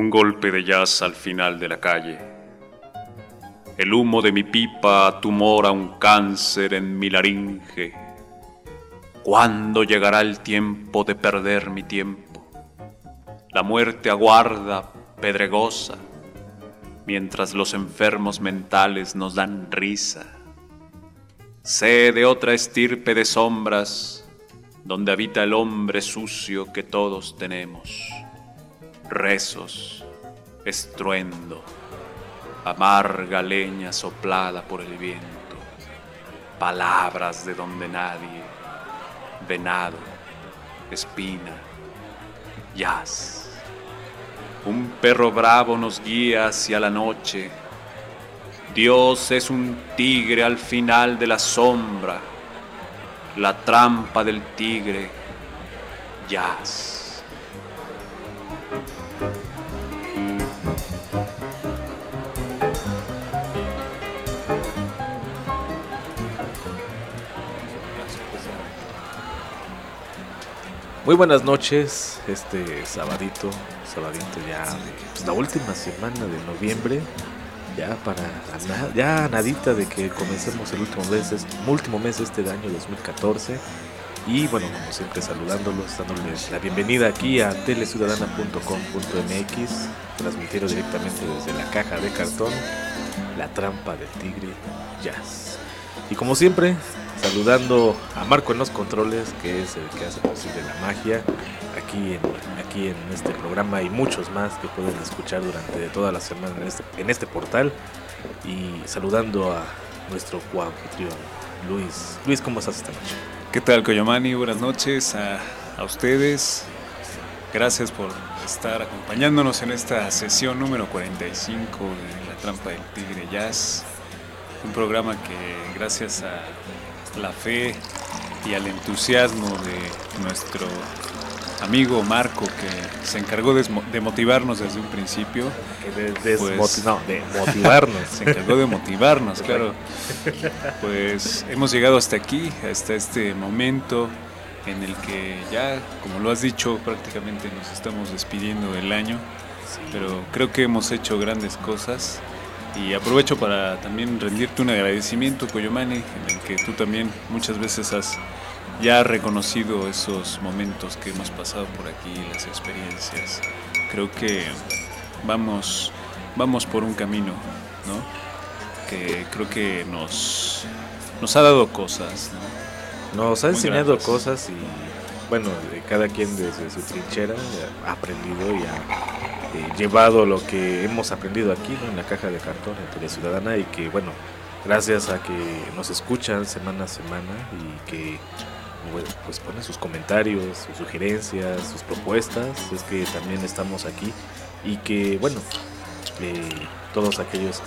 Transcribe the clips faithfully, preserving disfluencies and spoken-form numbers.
Un golpe de jazz al final de la calle. El humo de mi pipa tumora un cáncer en mi laringe. ¿Cuándo llegará el tiempo de perder mi tiempo? La muerte aguarda, pedregosa, mientras los enfermos mentales nos dan risa. Sé de otra estirpe de sombras, donde habita el hombre sucio que todos tenemos. Rezos, estruendo, amarga leña soplada por el viento, palabras de donde nadie, venado, espina, jazz. Un perro bravo nos guía hacia la noche. Dios es un tigre al final de la sombra, la trampa del tigre, jazz. Muy buenas noches, este sabadito, sabadito ya, pues, la última semana de noviembre, ya para ya nadita de que comencemos el último mes, último mes este año dos mil catorce. Y bueno, como siempre saludándolos, dándoles la bienvenida aquí a tele ciudadana punto com punto m x, transmitiendo directamente desde la caja de cartón, la trampa del tigre, jazz. Y como siempre, saludando a Marco en los controles, que es el que hace posible la magia aquí en, aquí en este programa, y muchos más que pueden escuchar durante toda la semana en este, en este portal. Y saludando a nuestro coanfitrión, Luis. Luis, ¿cómo estás esta noche? ¿Qué tal, Coyomani? Buenas noches a, a ustedes. Gracias por estar acompañándonos en esta sesión número cuarenta y cinco de La Trampa del Tigre Jazz. Un programa que, gracias a la fe y al entusiasmo de nuestro amigo Marco, que se encargó de, de motivarnos desde un principio. De, de, pues, no, de motivarnos. Se encargó de motivarnos, claro. Pues hemos llegado hasta aquí, hasta este momento en el que ya, como lo has dicho, prácticamente nos estamos despidiendo del año. Sí. Pero creo que hemos hecho grandes cosas. Y aprovecho para también rendirte un agradecimiento, Coyomani, en el que tú también muchas veces has ya reconocido esos momentos que hemos pasado por aquí, las experiencias. Creo que vamos, vamos por un camino, ¿no? Que creo que nos, nos ha dado cosas, ¿no? Nos ha Muy enseñado gratas. Cosas y, bueno, cada quien desde su trinchera ha aprendido y ha Eh, llevado lo que hemos aprendido aquí, ¿no? En la caja de cartón en Tele Ciudadana, y que bueno, gracias a que nos escuchan semana a semana y que bueno, pues ponen sus comentarios, sus sugerencias, sus propuestas, es que también estamos aquí, y que bueno, eh, todos aquellos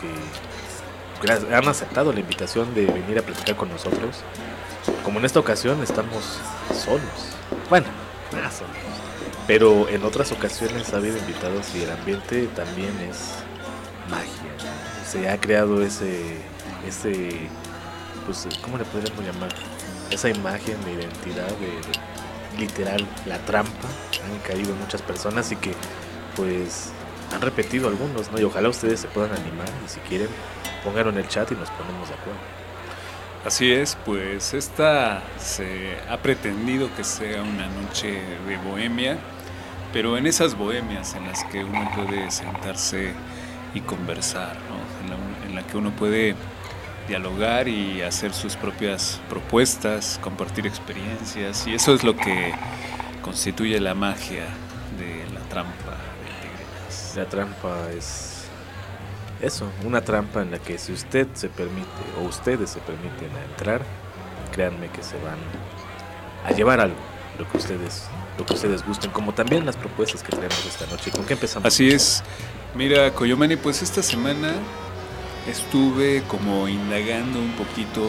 que han aceptado la invitación de venir a platicar con nosotros, como en esta ocasión estamos solos, bueno, nada solos. Pero en otras ocasiones ha habido invitados y el ambiente también es magia, ¿no? Se ha creado ese, ese, pues, ¿cómo le podríamos llamar? Esa imagen de identidad, de, de literal, la trampa. Han caído muchas personas y que, pues, han repetido algunos, ¿no? Y ojalá ustedes se puedan animar y si quieren, pónganlo en el chat y nos ponemos de acuerdo. Así es, pues esta se ha pretendido que sea una noche de bohemia, pero en esas bohemias en las que uno puede sentarse y conversar, ¿no? En la, en la que uno puede dialogar y hacer sus propias propuestas, compartir experiencias, y eso es lo que constituye la magia de La Trampa del Tigre Jazz. La trampa es eso, una trampa en la que si usted se permite o ustedes se permiten entrar, créanme que se van a llevar algo, lo que ustedes, lo que ustedes gusten, como también las propuestas que traemos esta noche. ¿Con qué empezamos? Así es. Mira, Coyomani, pues esta semana estuve como indagando un poquito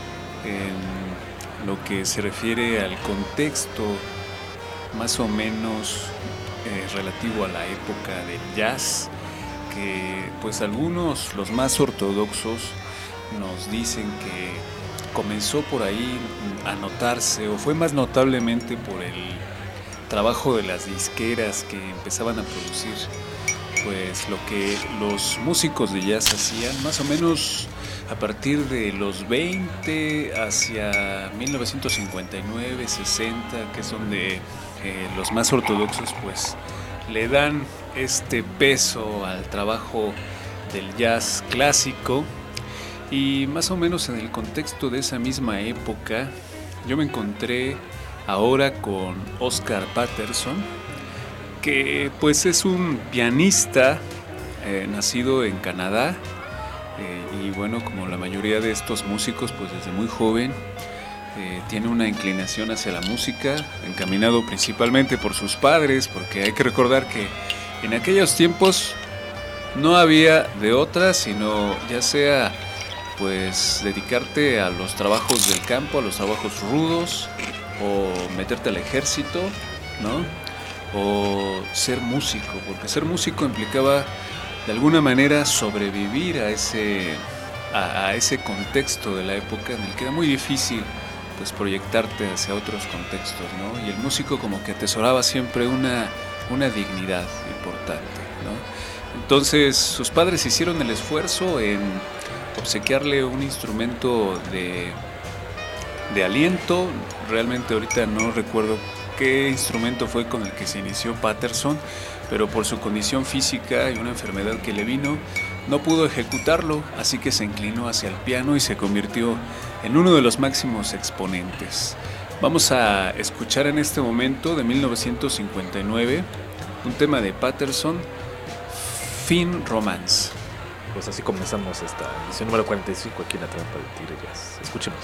en lo que se refiere al contexto más o menos eh, relativo a la época del jazz, que pues algunos, los más ortodoxos, nos dicen que comenzó por ahí a notarse, o fue más notablemente por el trabajo de las disqueras que empezaban a producir pues lo que los músicos de jazz hacían, más o menos a partir de los veinte hacia mil novecientos cincuenta y nueve, sesenta, que es donde eh, los más ortodoxos pues le dan este peso al trabajo del jazz clásico. Y más o menos en el contexto de esa misma época, yo me encontré ahora con Oscar Peterson, que pues es un pianista eh, nacido en Canadá, eh, y bueno, como la mayoría de estos músicos, pues desde muy joven eh, tiene una inclinación hacia la música, encaminado principalmente por sus padres, porque hay que recordar que en aquellos tiempos no había de otra, sino ya sea pues dedicarte a los trabajos del campo, a los trabajos rudos, o meterte al ejército, ¿no? O ser músico, porque ser músico implicaba de alguna manera sobrevivir a ese, a, a ese contexto de la época en el que era muy difícil pues proyectarte hacia otros contextos, ¿no? Y el músico como que atesoraba siempre una, una dignidad importante, ¿no? Entonces sus padres hicieron el esfuerzo en obsequiarle un instrumento de, de aliento. Realmente ahorita no recuerdo qué instrumento fue con el que se inició Peterson, pero por su condición física y una enfermedad que le vino, no pudo ejecutarlo, así que se inclinó hacia el piano y se convirtió en uno de los máximos exponentes. Vamos a escuchar en este momento, de mil novecientos cincuenta y nueve, un tema de Peterson, Fine Romance. Pues así comenzamos esta edición número cuarenta y cinco aquí en La Trampa del Tigre Jazz. Escuchemos.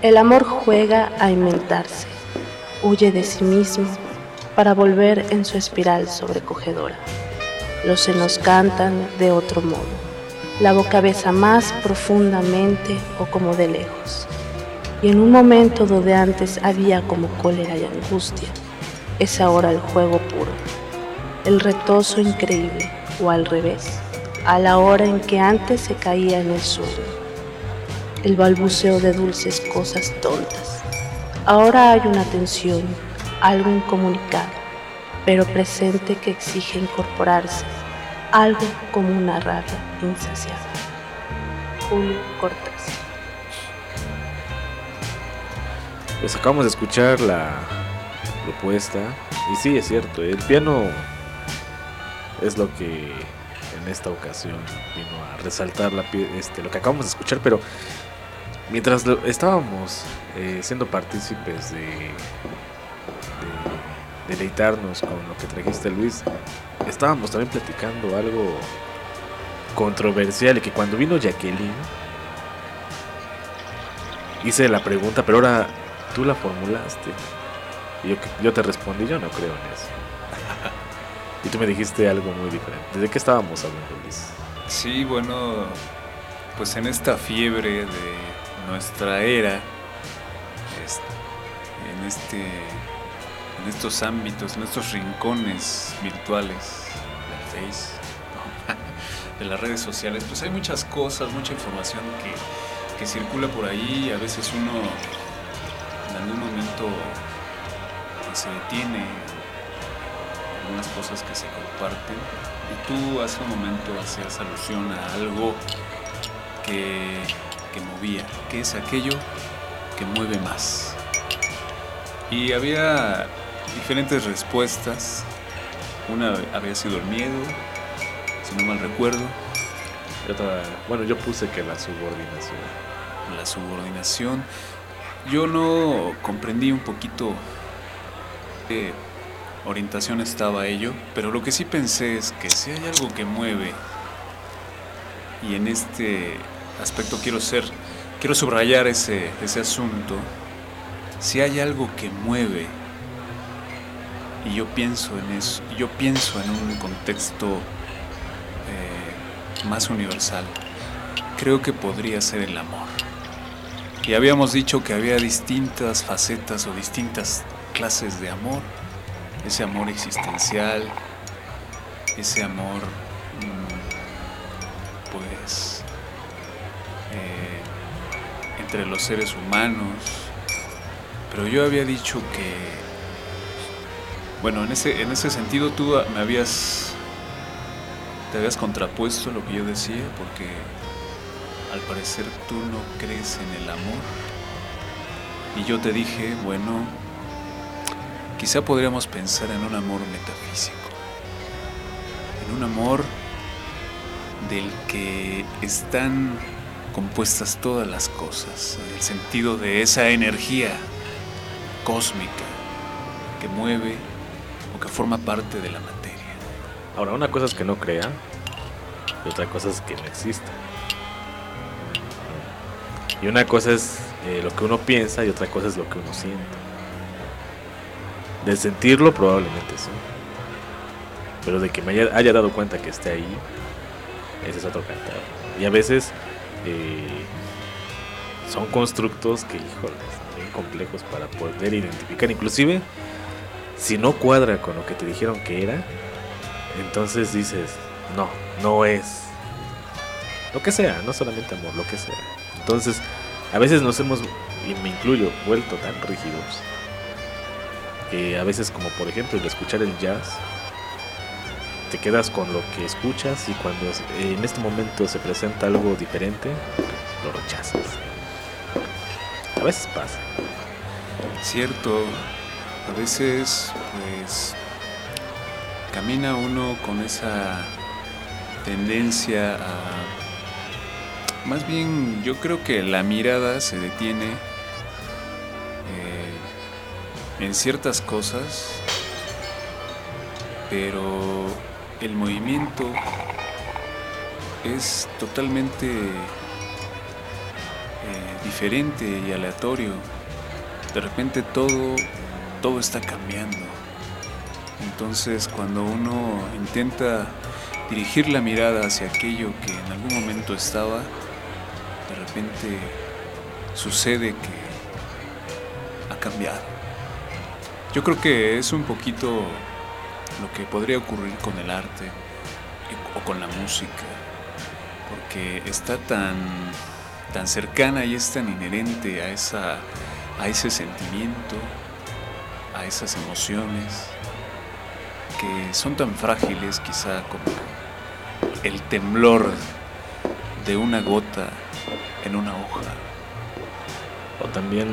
El amor juega a inventarse, huye de sí mismo para volver en su espiral sobrecogedora. Los senos cantan de otro modo, la boca besa más profundamente o como de lejos. Y en un momento donde antes había como cólera y angustia, es ahora el juego puro, el retozo increíble, o al revés, a la hora en que antes se caía en el sueño. El balbuceo de dulces cosas tontas. Ahora hay una tensión, algo incomunicado, pero presente que exige incorporarse, algo como una rabia insaciable. Julio Cortázar. Pues acabamos de escuchar la propuesta y sí, es cierto, el piano es lo que en esta ocasión vino a resaltar la, este, lo que acabamos de escuchar, pero mientras lo, estábamos eh, siendo partícipes de, de deleitarnos con lo que trajiste, Luis, estábamos también platicando algo controversial y que cuando vino Jacqueline hice la pregunta, pero ahora tú la formulaste y yo, yo te respondí, yo no creo en eso. Y tú me dijiste algo muy diferente. ¿De qué estábamos hablando, Luis? Sí, bueno, pues en esta fiebre de nuestra era, en este, en estos ámbitos, en estos rincones virtuales del Face, de las redes sociales, pues hay muchas cosas, mucha información que, que circula por ahí y a veces uno en algún momento se detiene algunas cosas que se comparten y tú hace un momento hacías alusión a algo que, que movía, que es aquello que mueve más. Y había diferentes respuestas. Una había sido el miedo, si no mal recuerdo. Y otra, bueno, yo puse que la subordinación. La subordinación. Yo no comprendí un poquito qué orientación estaba ello, pero lo que sí pensé es que si hay algo que mueve, y en este aspecto quiero ser, quiero subrayar ese, ese asunto, si hay algo que mueve, y yo pienso en eso, yo pienso en un contexto eh, más universal, creo que podría ser el amor. Y habíamos dicho que había distintas facetas o distintas clases de amor. Ese amor existencial, ese amor, pues, eh, entre los seres humanos. Pero yo había dicho que, bueno, en ese, en ese sentido tú me habías, te habías contrapuesto lo que yo decía, porque al parecer tú no crees en el amor. Y yo te dije, bueno, quizá podríamos pensar en un amor metafísico, en un amor del que están compuestas todas las cosas, en el sentido de esa energía cósmica que mueve o que forma parte de la materia. Ahora, una cosa es que no crea y otra cosa es que no exista. Y una cosa es eh, lo que uno piensa y otra cosa es lo que uno siente. De sentirlo probablemente sí, pero de que me haya, haya dado cuenta que esté ahí, ese es otro cantar. Y a veces eh, son constructos que, híjole, son bien complejos para poder identificar. Inclusive, si no cuadra con lo que te dijeron que era, entonces dices, no, no es. Lo que sea, no solamente amor, lo que sea. Entonces, a veces nos hemos, y me incluyo, vuelto tan rígidos, que a veces, como por ejemplo el escuchar el jazz, te quedas con lo que escuchas y cuando en este momento se presenta algo diferente, lo rechazas. A veces pasa. Cierto, a veces pues camina uno con esa tendencia a... Más bien, yo creo que la mirada se detiene eh, en ciertas cosas, pero el movimiento es totalmente eh, diferente y aleatorio. De repente todo, todo está cambiando. Entonces cuando uno intenta dirigir la mirada hacia aquello que en algún momento estaba, de repente sucede que ha cambiado. Yo creo que es un poquito lo que podría ocurrir con el arte o con la música, porque está tan, tan cercana y es tan inherente a, esa, a ese sentimiento, a esas emociones, que son tan frágiles quizá como el temblor de una gota en una hoja. O también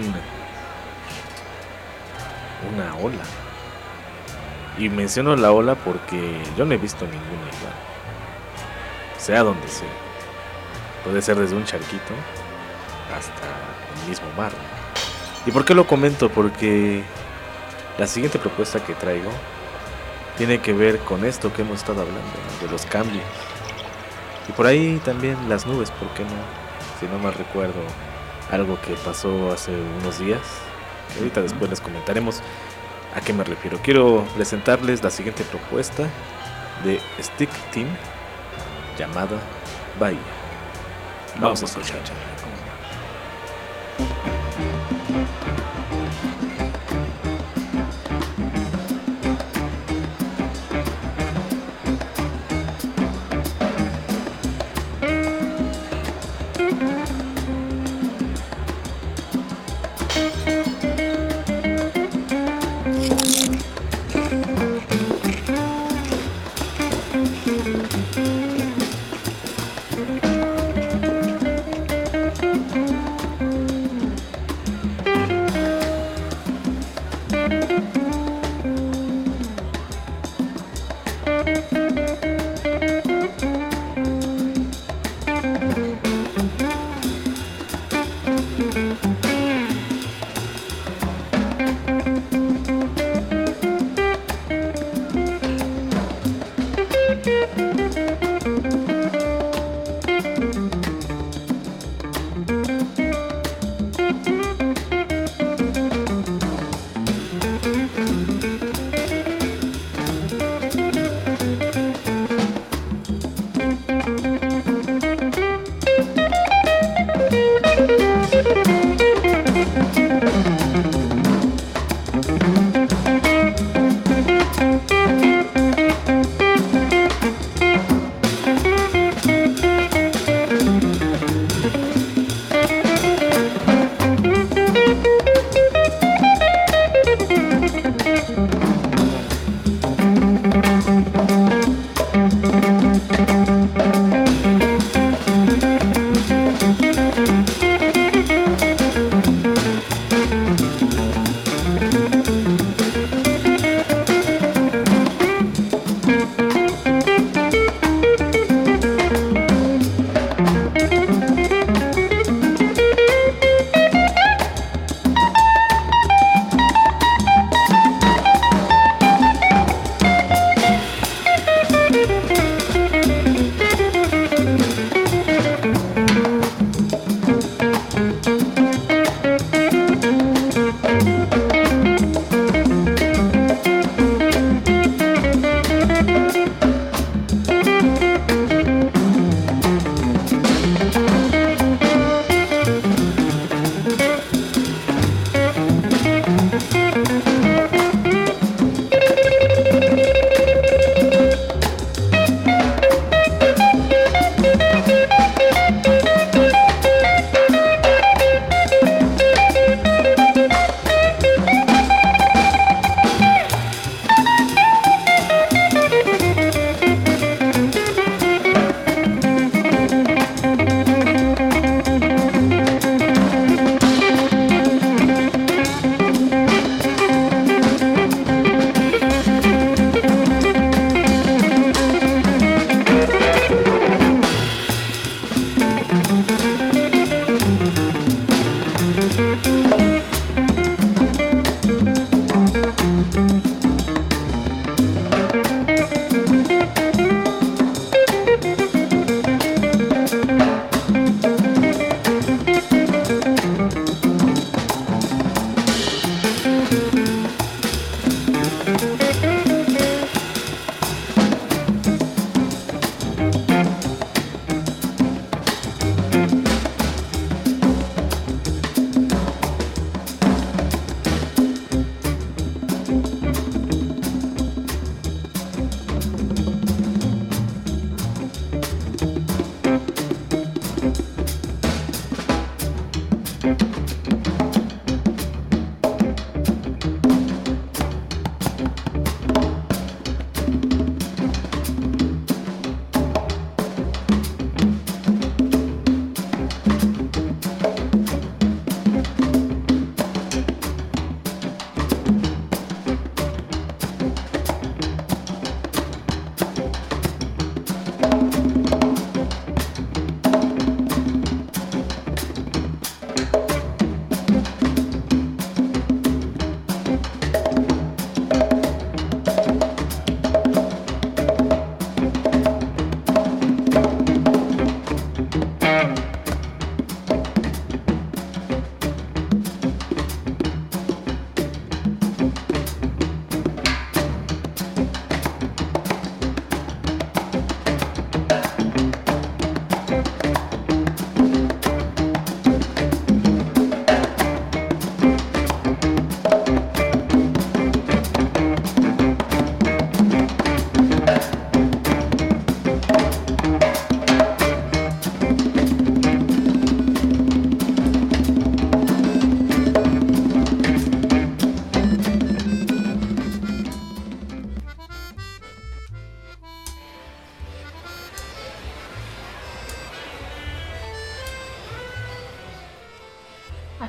una ola. Y menciono la ola porque yo no he visto ninguna igual. Sea donde sea. Puede ser desde un charquito hasta el mismo mar, ¿no? ¿Y por qué lo comento? Porque la siguiente propuesta que traigo tiene que ver con esto que hemos estado hablando, ¿no? De los cambios. Y por ahí también las nubes, ¿por qué no? Si no mal recuerdo, algo que pasó hace unos días, que ahorita después les comentaremos a qué me refiero. Quiero presentarles la siguiente propuesta de Stick Team llamada Bahía. Vamos, Vamos a escuchar.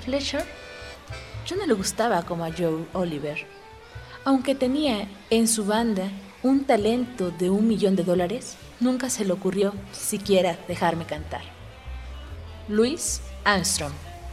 Fletcher ya no le gustaba como a Joe Oliver. Aunque tenía en su banda un talento de un millón de dólares, nunca se le ocurrió siquiera dejarme cantar. Louis Armstrong.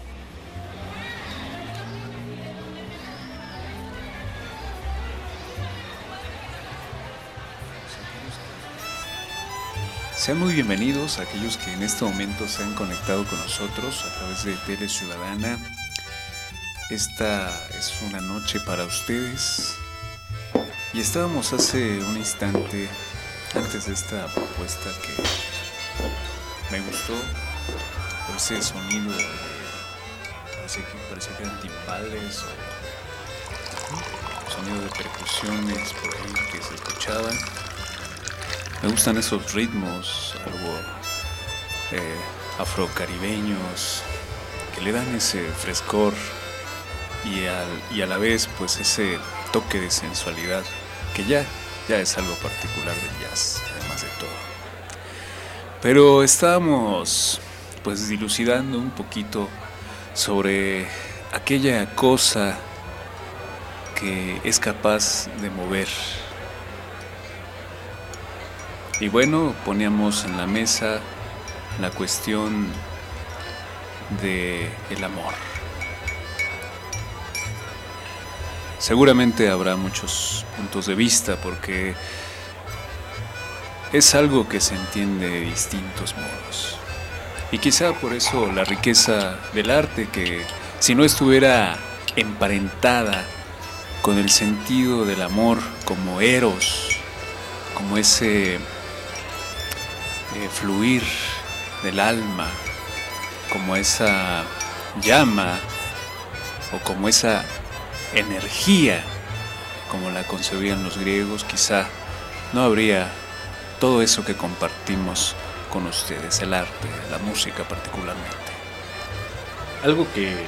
Sean muy bienvenidos a aquellos que en este momento se han conectado con nosotros a través de Tele Ciudadana. Esta es una noche para ustedes. Y estábamos hace un instante, antes de esta propuesta, que me gustó ese sonido de, parecía que, parecía que eran timbales o sonido de percusiones por ahí que se escuchaban. Me gustan esos ritmos algo eh, afrocaribeños que le dan ese frescor y, al, y a la vez pues ese toque de sensualidad que ya, ya es algo particular del jazz, además de todo. Pero estábamos pues dilucidando un poquito sobre aquella cosa que es capaz de mover. Y bueno, poníamos en la mesa la cuestión de el amor. Seguramente habrá muchos puntos de vista porque es algo que se entiende de distintos modos. Y quizá por eso la riqueza del arte, que si no estuviera emparentada con el sentido del amor como eros, como ese Eh, fluir del alma, como esa llama o como esa energía como la concebían los griegos, quizá no habría todo eso que compartimos con ustedes, el arte, la música particularmente. Algo que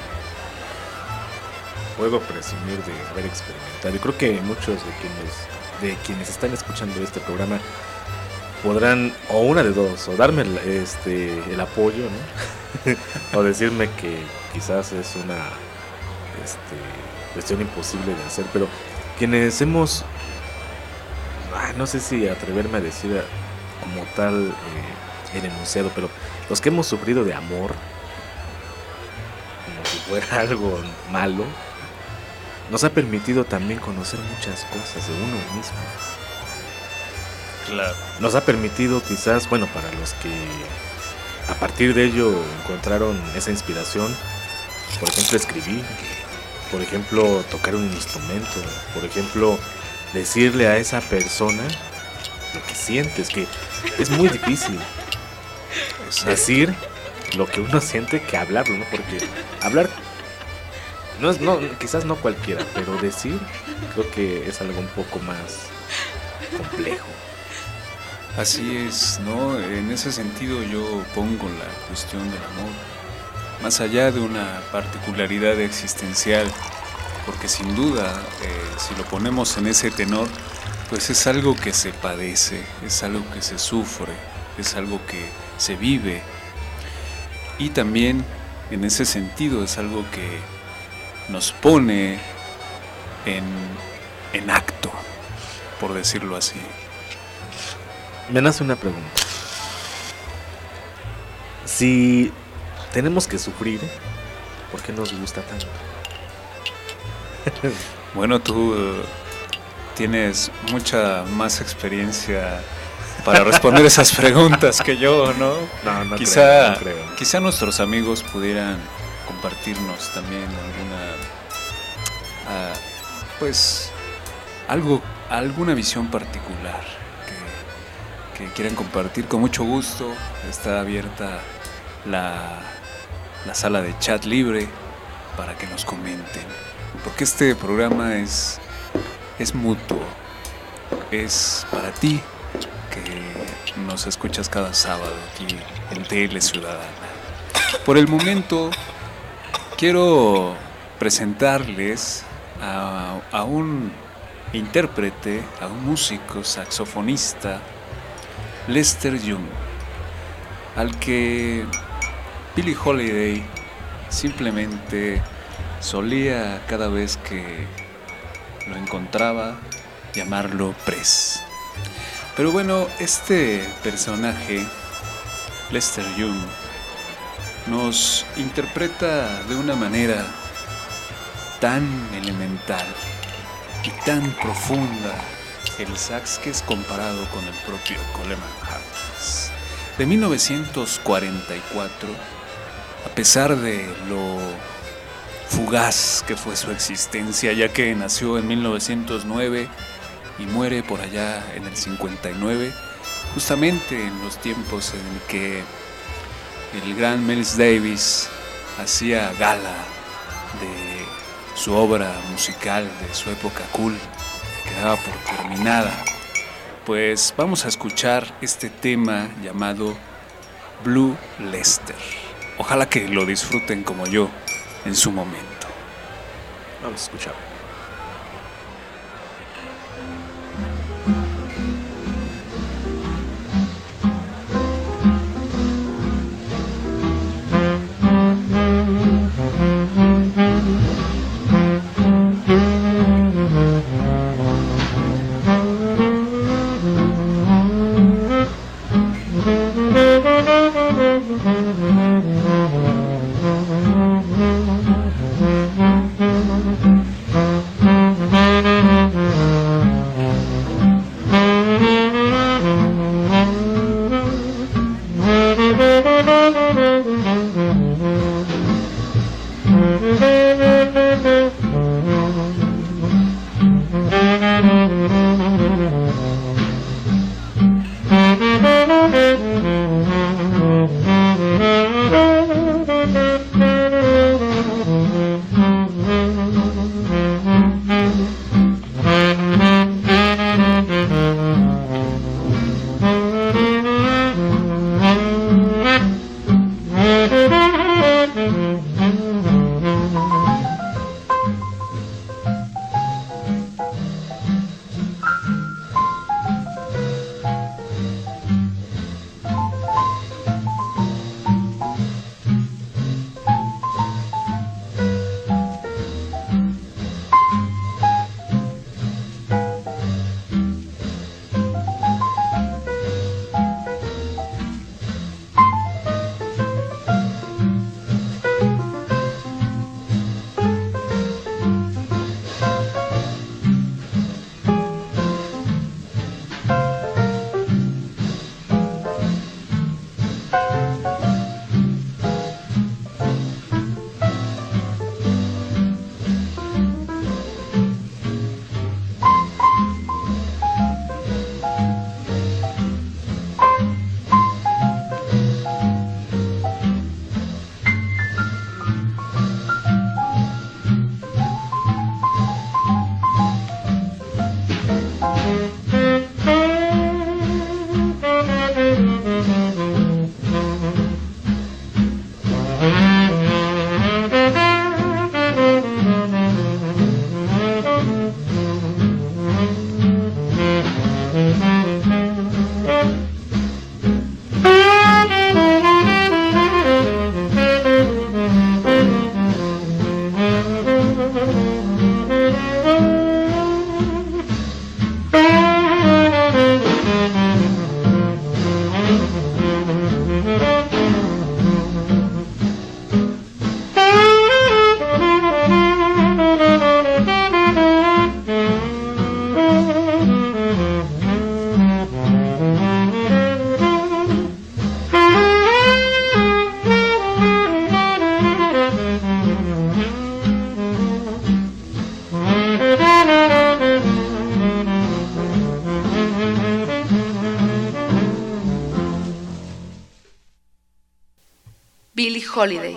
puedo presumir de haber experimentado, y creo que muchos de quienes, de quienes están escuchando este programa podrán, o una de dos, o darme el, este, el apoyo, ¿no? O decirme que quizás es una este, cuestión imposible de hacer, pero quienes hemos, ay, no sé si atreverme a decir como tal eh, el enunciado, pero los que hemos sufrido de amor, como si fuera algo malo, nos ha permitido también conocer muchas cosas de uno mismo. Claro. Nos ha permitido quizás, bueno, para los que a partir de ello encontraron esa inspiración, por ejemplo, escribir, por ejemplo, tocar un instrumento, por ejemplo, decirle a esa persona lo que sientes, que es muy difícil. Exacto. Decir lo que uno siente que hablarlo, ¿no? Porque hablar no es, no, quizás no cualquiera, pero decir creo que es algo un poco más complejo. Así es, ¿no? En ese sentido yo pongo la cuestión del amor más allá de una particularidad existencial, porque sin duda, eh, si lo ponemos en ese tenor, pues es algo que se padece, es algo que se sufre, es algo que se vive, y también en ese sentido es algo que nos pone en, en acto, por decirlo así. Me nace una pregunta. Si tenemos que sufrir, ¿por qué nos gusta tanto? Bueno, tú uh, tienes mucha más experiencia para responder esas preguntas que yo, ¿no? No, no quizá, creo, no creo. Quizá nuestros amigos pudieran compartirnos también alguna, uh, pues, algo, alguna visión particular que quieran compartir. Con mucho gusto, está abierta la, la sala de chat libre para que nos comenten, porque este programa es, es mutuo, es para ti que nos escuchas cada sábado aquí en Tele Ciudadana. Por el momento quiero presentarles a, a un intérprete, a un músico saxofonista, Lester Young, al que Billie Holiday simplemente solía, cada vez que lo encontraba, llamarlo Press. Pero bueno, este personaje, Lester Young, nos interpreta de una manera tan elemental y tan profunda el sax que es comparado con el propio Coleman Hawkins. De mil novecientos cuarenta y cuatro, a pesar de lo fugaz que fue su existencia, ya que nació en mil novecientos nueve y muere por allá en el cincuenta y nueve, justamente en los tiempos en el que el gran Miles Davis hacía gala de su obra musical, de su época cool, que daba por terminada. Pues vamos a escuchar este tema llamado Blue Lester. Ojalá que lo disfruten como yo en su momento. Vamos a escuchar. Billie Holiday,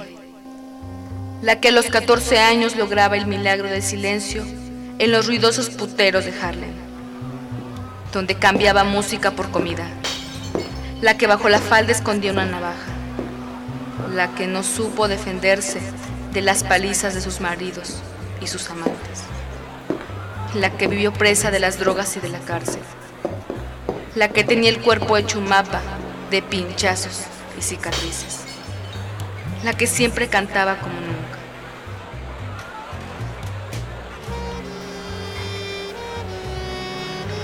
la que a los catorce años lograba el milagro del silencio en los ruidosos puteros de Harlem, donde cambiaba música por comida, la que bajo la falda escondía una navaja, la que no supo defenderse de las palizas de sus maridos y sus amantes, la que vivió presa de las drogas y de la cárcel, la que tenía el cuerpo hecho un mapa de pinchazos y cicatrices, la que siempre cantaba como un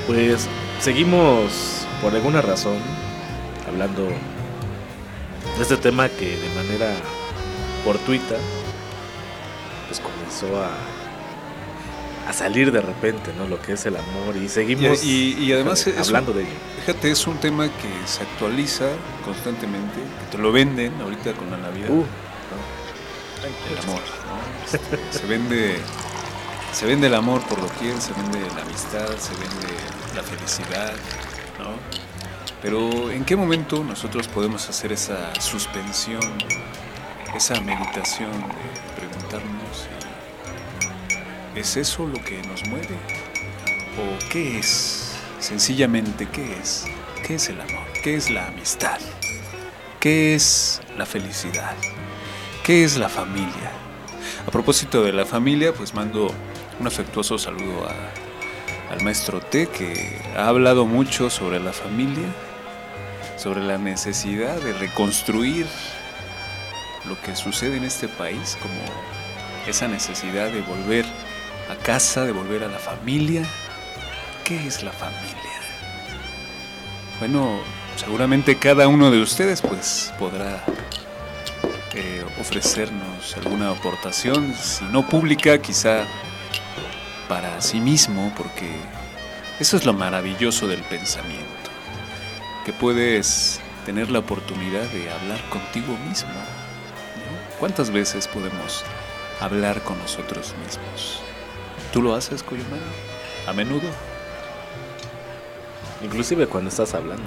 Pues seguimos por alguna razón hablando de este tema que de manera fortuita pues comenzó a, a salir de repente, ¿no? Lo que es el amor, y seguimos y, y, y además eh, hablando un, de ello. Fíjate, es un tema que se actualiza constantemente, que te lo venden ahorita con la Navidad. Uh, el amor, ¿no? Este, se vende se vende el amor por doquier, se vende la amistad, se vende la felicidad, ¿no? Pero ¿en qué momento nosotros podemos hacer esa suspensión, esa meditación de preguntarnos, ¿es eso lo que nos mueve? ¿O qué es? Sencillamente, ¿qué es? ¿Qué es el amor? ¿Qué es la amistad? ¿Qué es la felicidad? ¿Qué es la familia? A propósito de la familia, pues mando un afectuoso saludo a, al maestro T, que ha hablado mucho sobre la familia, sobre la necesidad de reconstruir lo que sucede en este país, como esa necesidad de volver a casa, de volver a la familia. ¿Qué es la familia? Bueno, seguramente cada uno de ustedes pues podrá eh, ofrecernos alguna aportación, si no pública, quizá para sí mismo, porque eso es lo maravilloso del pensamiento, que puedes tener la oportunidad de hablar contigo mismo, ¿no? ¿Cuántas veces podemos hablar con nosotros mismos? ¿Tú lo haces, Coyomani? ¿A menudo? Inclusive cuando estás hablando.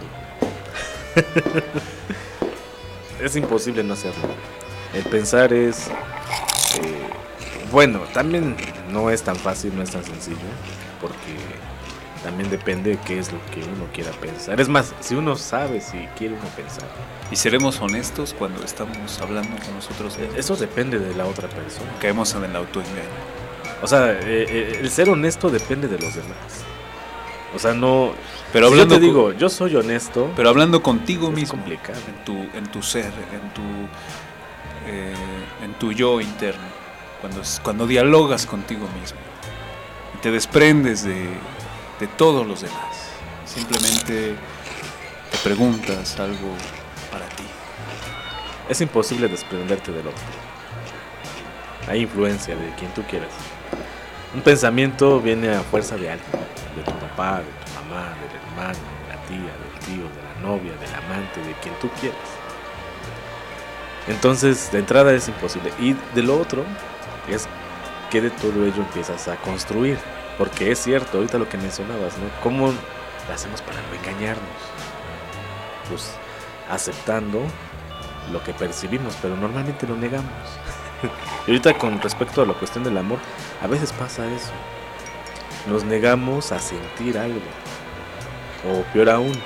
Es imposible no hacerlo. El pensar es... Eh, bueno, también no es tan fácil, no es tan sencillo, porque también depende de qué es lo que uno quiera pensar. Es más, si uno sabe si quiere uno pensar. ¿Y seremos honestos cuando estamos hablando con nosotros mismos? Eso depende de la otra persona. Caemos en el autoengaño. O sea, eh, eh, el ser honesto depende de los demás. O sea, no... Pero si hablando yo te digo, con, yo soy honesto... Pero hablando contigo es mismo, complicado. en tu, en tu ser, en tu, eh, en tu yo interno, cuando, cuando dialogas contigo mismo y te desprendes de, de todos los demás, simplemente te preguntas algo para ti. Es imposible desprenderte del otro. Hay influencia de quien tú quieras. Un pensamiento viene a fuerza de alguien, de tu papá, de tu mamá, del hermano, de la tía, del tío, de la novia, del amante, de quien tú quieras. Entonces, de entrada es imposible. Y de lo otro es que de todo ello empiezas a construir. Porque es cierto, ahorita lo que mencionabas, ¿no? ¿Cómo lo hacemos para no engañarnos? Pues aceptando lo que percibimos, pero normalmente lo negamos. Y ahorita con respecto a la cuestión del amor, a veces pasa eso. Nos negamos a sentir algo. O peor aún,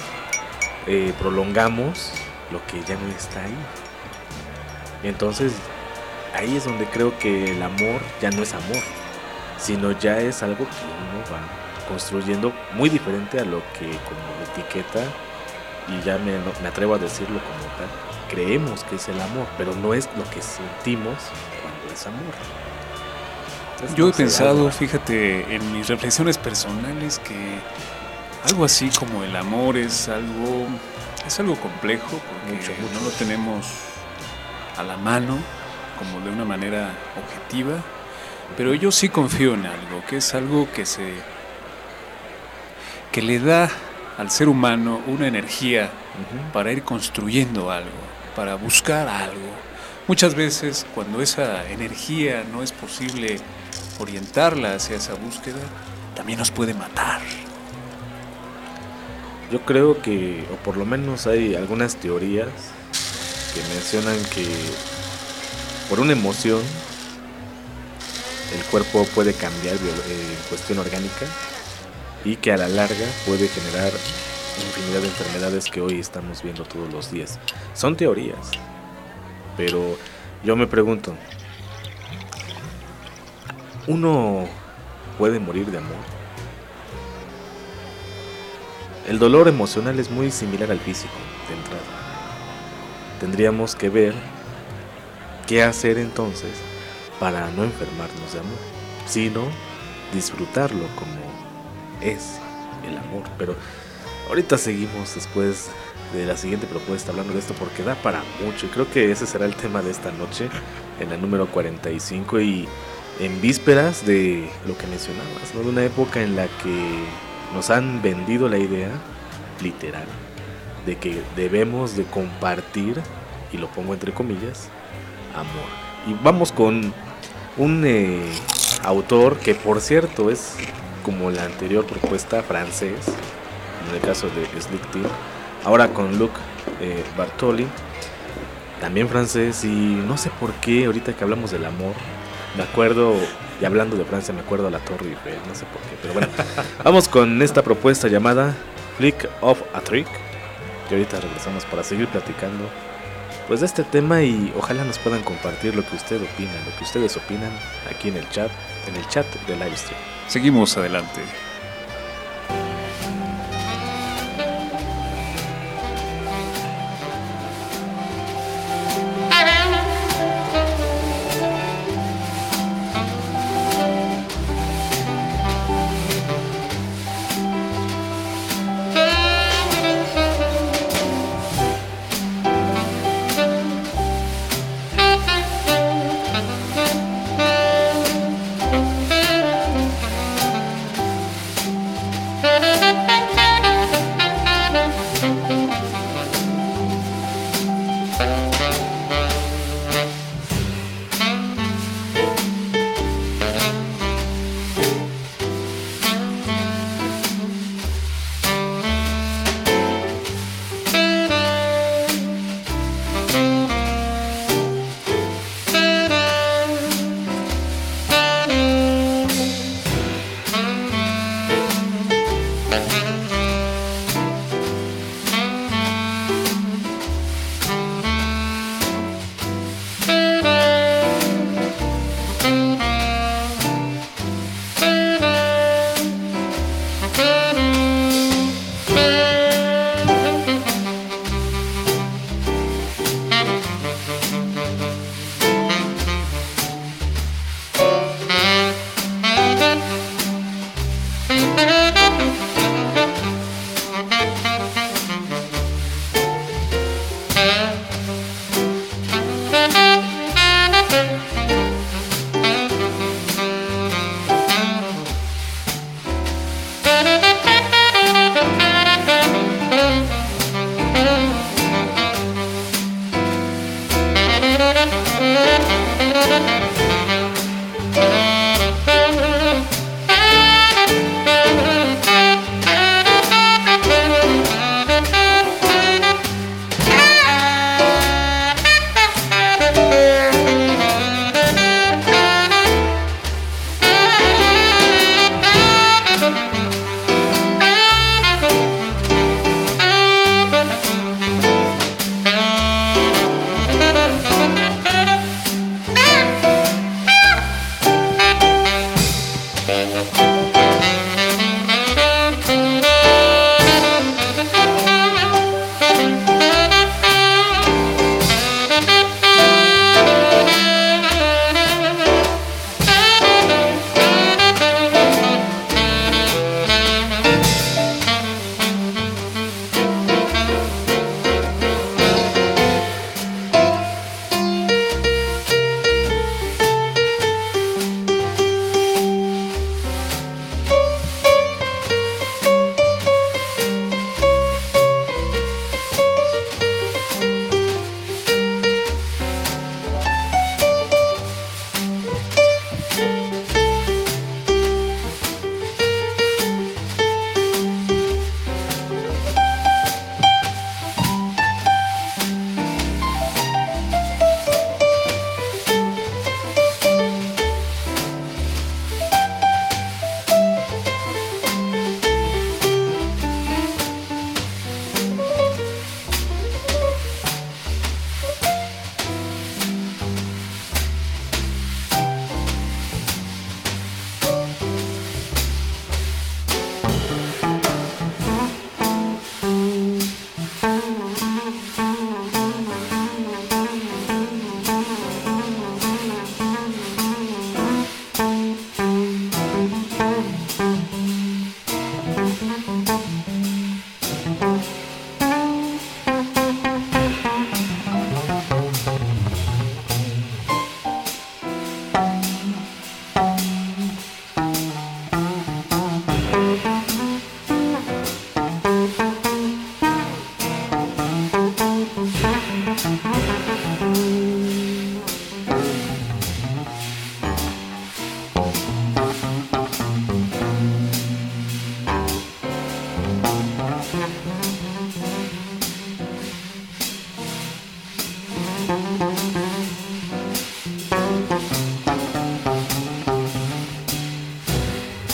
eh, prolongamos lo que ya no está ahí. Entonces, ahí es donde creo que el amor ya no es amor, sino ya es algo que uno va construyendo muy diferente a lo que como etiqueta, y ya me, me atrevo a decirlo como tal, creemos que es el amor, pero no es lo que sentimos cuando es amor. Entonces, Yo no he sé, pensado, algo, fíjate, en mis reflexiones personales, que algo así como el amor es algo, es algo complejo, porque Mucho, mucho. no lo tenemos a la mano, como de una manera objetiva, pero yo sí confío en algo, que es algo que se, que le da al ser humano una energía uh-huh. para ir construyendo algo, para buscar algo. Muchas veces, cuando esa energía no es posible orientarla hacia esa búsqueda, también nos puede matar. Yo creo que, o por lo menos hay algunas teorías que mencionan que por una emoción el cuerpo puede cambiar en cuestión orgánica y que a la larga puede generar infinidad de enfermedades que hoy estamos viendo todos los días. Son teorías, pero yo me pregunto, ¿uno puede morir de amor? El dolor emocional es muy similar al físico, de entrada. Tendríamos que ver qué hacer entonces para no enfermarnos de amor, sino disfrutarlo como es el amor. Pero ahorita seguimos después de la siguiente propuesta hablando de esto porque da para mucho y creo que ese será el tema de esta noche en la número cuarenta y cinco y en vísperas de lo que mencionabas, ¿no? De una época en la que nos han vendido la idea literal de que debemos de compartir, y lo pongo entre comillas, amor. Y vamos con un eh, autor que por cierto es como la anterior propuesta, francés, en el caso de Slick Team, ahora con Luc eh, Bartoli, también francés, y no sé por qué ahorita que hablamos del amor, me acuerdo, y hablando de Francia me acuerdo a la Torre Eiffel, no sé por qué, pero bueno, vamos con esta propuesta llamada Flick of a Trick, y ahorita regresamos para seguir platicando pues de este tema y ojalá nos puedan compartir lo que usted opina, lo que ustedes opinan aquí en el chat, en el chat de Livestream. Seguimos adelante.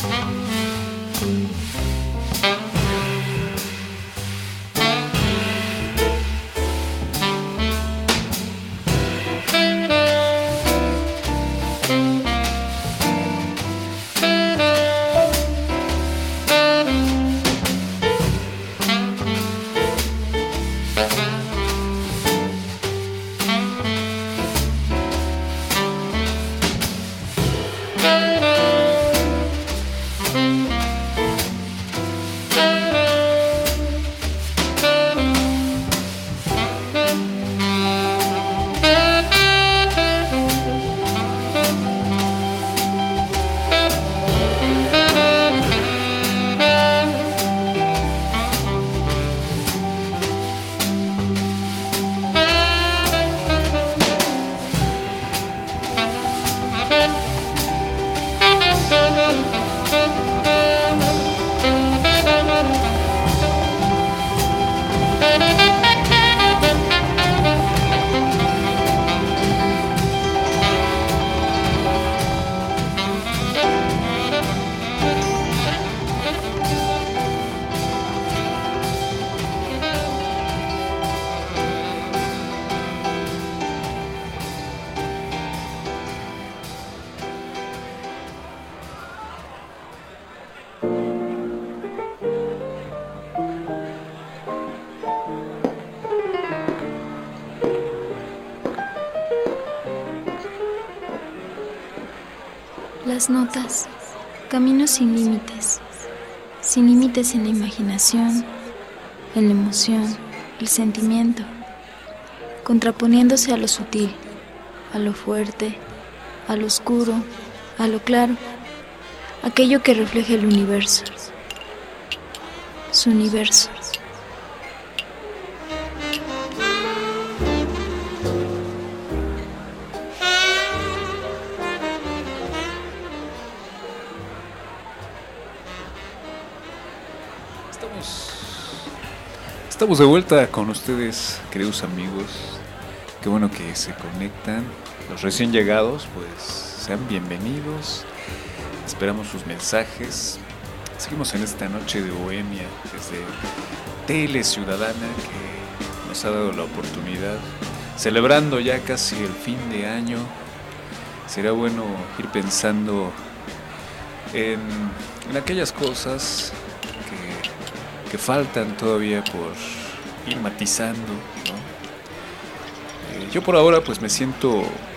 Las notas, caminos sin límites, sin límites en la imaginación, en la emoción, el sentimiento, contraponiéndose a lo sutil, a lo fuerte, a lo oscuro, a lo claro, aquello que refleja el universo, su universo. Estamos de vuelta con ustedes, queridos amigos. Qué bueno que se conectan. Los recién llegados, pues sean bienvenidos. Esperamos sus mensajes. Seguimos en esta noche de bohemia desde Tele Ciudadana, que nos ha dado la oportunidad, celebrando ya casi el fin de año. Será bueno ir pensando en, en aquellas cosas que faltan todavía por ir matizando, ¿no? Eh, yo por ahora pues me siento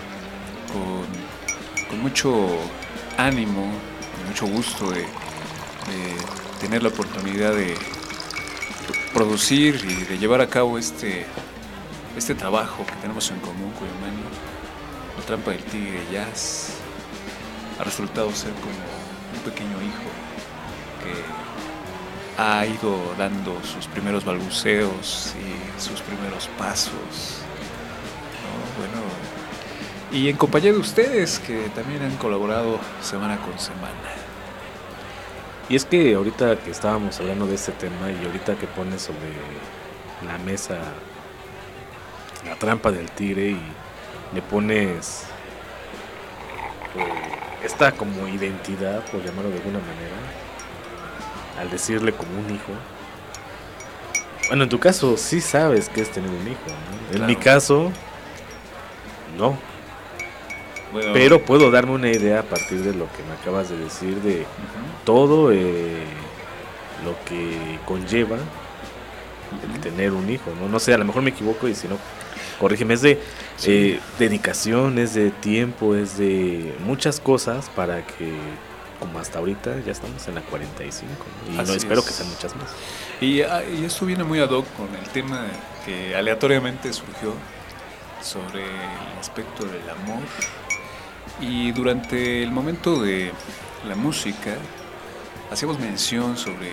con, con mucho ánimo, con mucho gusto de, de tener la oportunidad de producir y de llevar a cabo este, este trabajo que tenemos en común, Cuyamani. La Trampa del Tigre Jazz ha resultado ser como un pequeño hijo que ha ido dando sus primeros balbuceos y sus primeros pasos, ¿no? Bueno, y en compañía de ustedes que también han colaborado semana con semana. Y es que ahorita que estábamos hablando de este tema y ahorita que pones sobre la mesa La Trampa del Tigre y le pones eh, esta como identidad, por llamarlo de alguna manera, al decirle como un hijo. Bueno, en tu caso sí sabes que es tener un hijo, ¿no? En Claro. mi caso, no. Bueno, Pero puedo darme una idea a partir de lo que me acabas de decir, de uh-huh. todo eh, lo que conlleva el tener un hijo, ¿no? No sé, a lo mejor me equivoco y si no, corrígeme. Es de Sí. eh, dedicación, es de tiempo, es de muchas cosas para que, como hasta ahorita, ya estamos en la cuarenta y cinco, ¿no? Y Así no espero es. que sean muchas más. Y, ah, y esto viene muy ad hoc con el tema que aleatoriamente surgió sobre el aspecto del amor. Y durante el momento de la música hacíamos mención sobre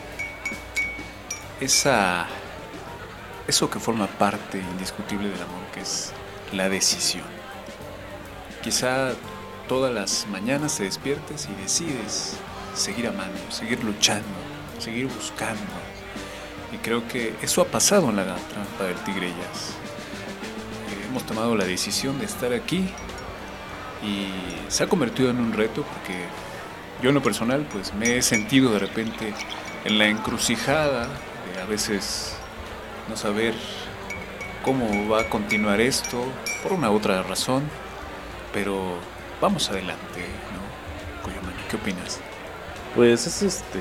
esa eso que forma parte indiscutible del amor, que es la decisión. Quizá todas las mañanas te despiertes y decides seguir amando, seguir luchando, seguir buscando. Y creo que eso ha pasado en La Trampa del Tigre Jazz. Eh, hemos tomado la decisión de estar aquí y se ha convertido en un reto porque yo en lo personal pues me he sentido de repente en la encrucijada de a veces no saber cómo va a continuar esto por una u otra razón, pero vamos adelante, ¿no? Koyomani, ¿qué opinas? Pues es este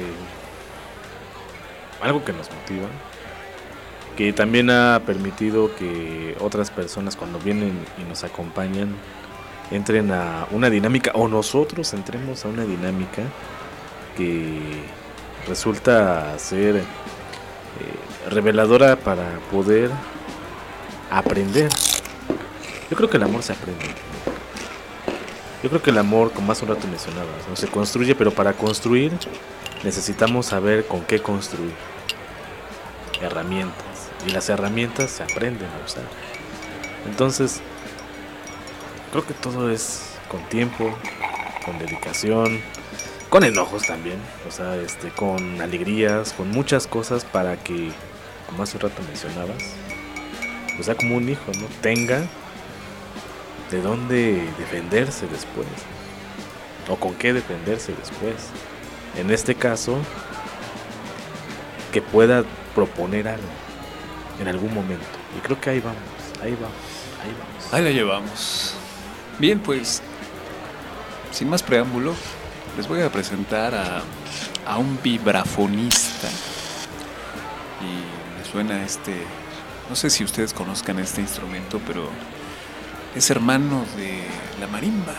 algo que nos motiva, que también ha permitido que otras personas cuando vienen y nos acompañan entren a una dinámica, o nosotros entremos a una dinámica que resulta ser eh, reveladora para poder aprender. Yo creo que el amor se aprende. Yo creo que el amor, como hace un rato mencionabas, no se construye, pero para construir necesitamos saber con qué construir. Herramientas. Y las herramientas se aprenden a usar. Entonces, creo que todo es con tiempo, con dedicación, con enojos también, o sea, este, con alegrías, con muchas cosas para que, como hace un rato mencionabas, o sea, como un hijo, ¿no? Tenga de dónde defenderse después, o con qué defenderse después. En este caso, que pueda proponer algo en algún momento. Y creo que ahí vamos, ahí vamos, ahí vamos. Ahí la llevamos. Bien, pues, sin más preámbulo, les voy a presentar a, a un vibrafonista. Y me suena este, no sé si ustedes conozcan este instrumento, pero es hermano de la marimba,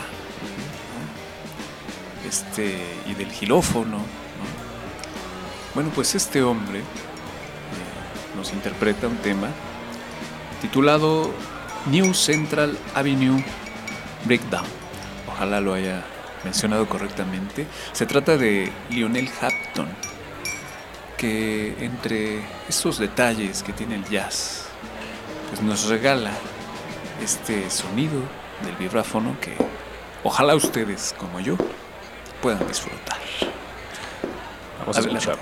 ¿no? Este, y del xilófono, ¿no? Bueno, pues este hombre eh, nos interpreta un tema titulado New Central Avenue Breakdown. Ojalá lo haya mencionado correctamente. Se trata de Lionel Hampton, que entre estos detalles que tiene el jazz, pues nos regala este sonido del vibráfono que ojalá ustedes, como yo, puedan disfrutar. Vamos a escuchar.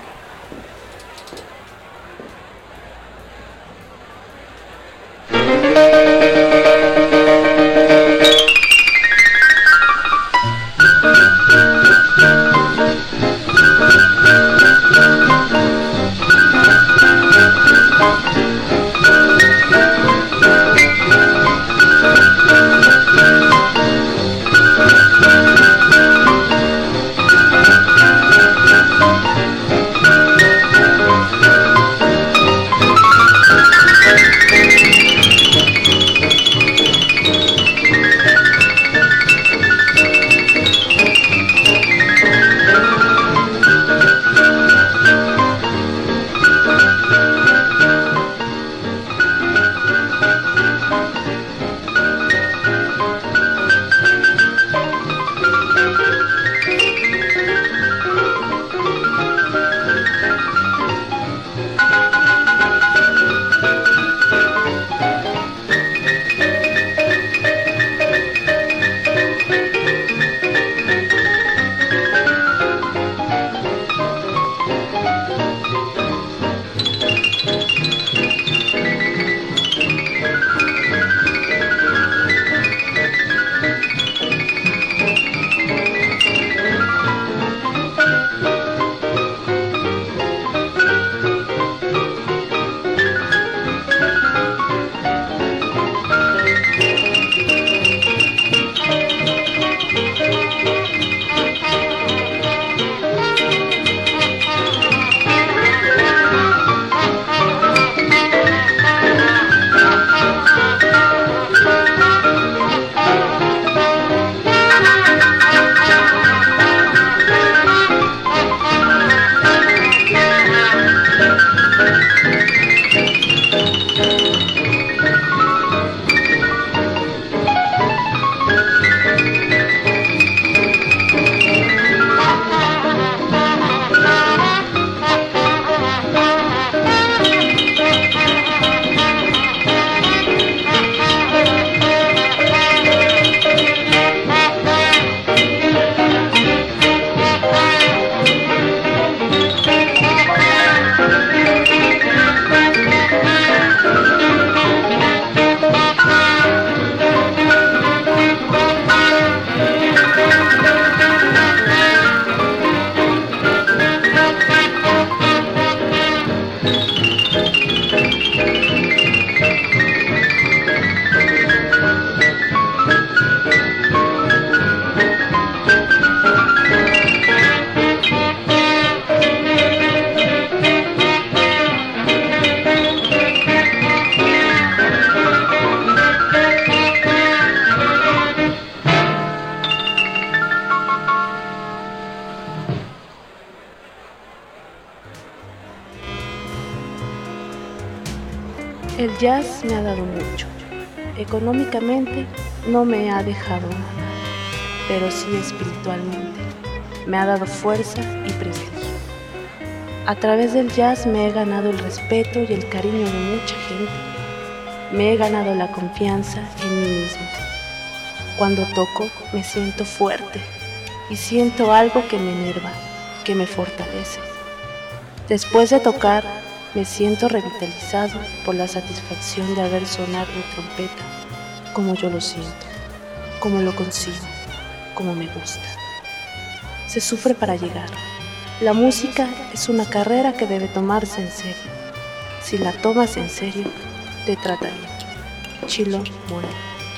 El jazz me ha dado mucho. Económicamente no me ha dejado nada, pero sí espiritualmente. Me ha dado fuerza y prestigio. A través del jazz me he ganado el respeto y el cariño de mucha gente. Me he ganado la confianza en mí mismo. Cuando toco me siento fuerte y siento algo que me enerva, que me fortalece. Después de tocar, me siento revitalizado por la satisfacción de haber sonado mi trompeta como yo lo siento, como lo consigo, como me gusta. Se sufre para llegar. La música es una carrera que debe tomarse en serio. Si la tomas en serio, te trata bien. Chilo Moreno.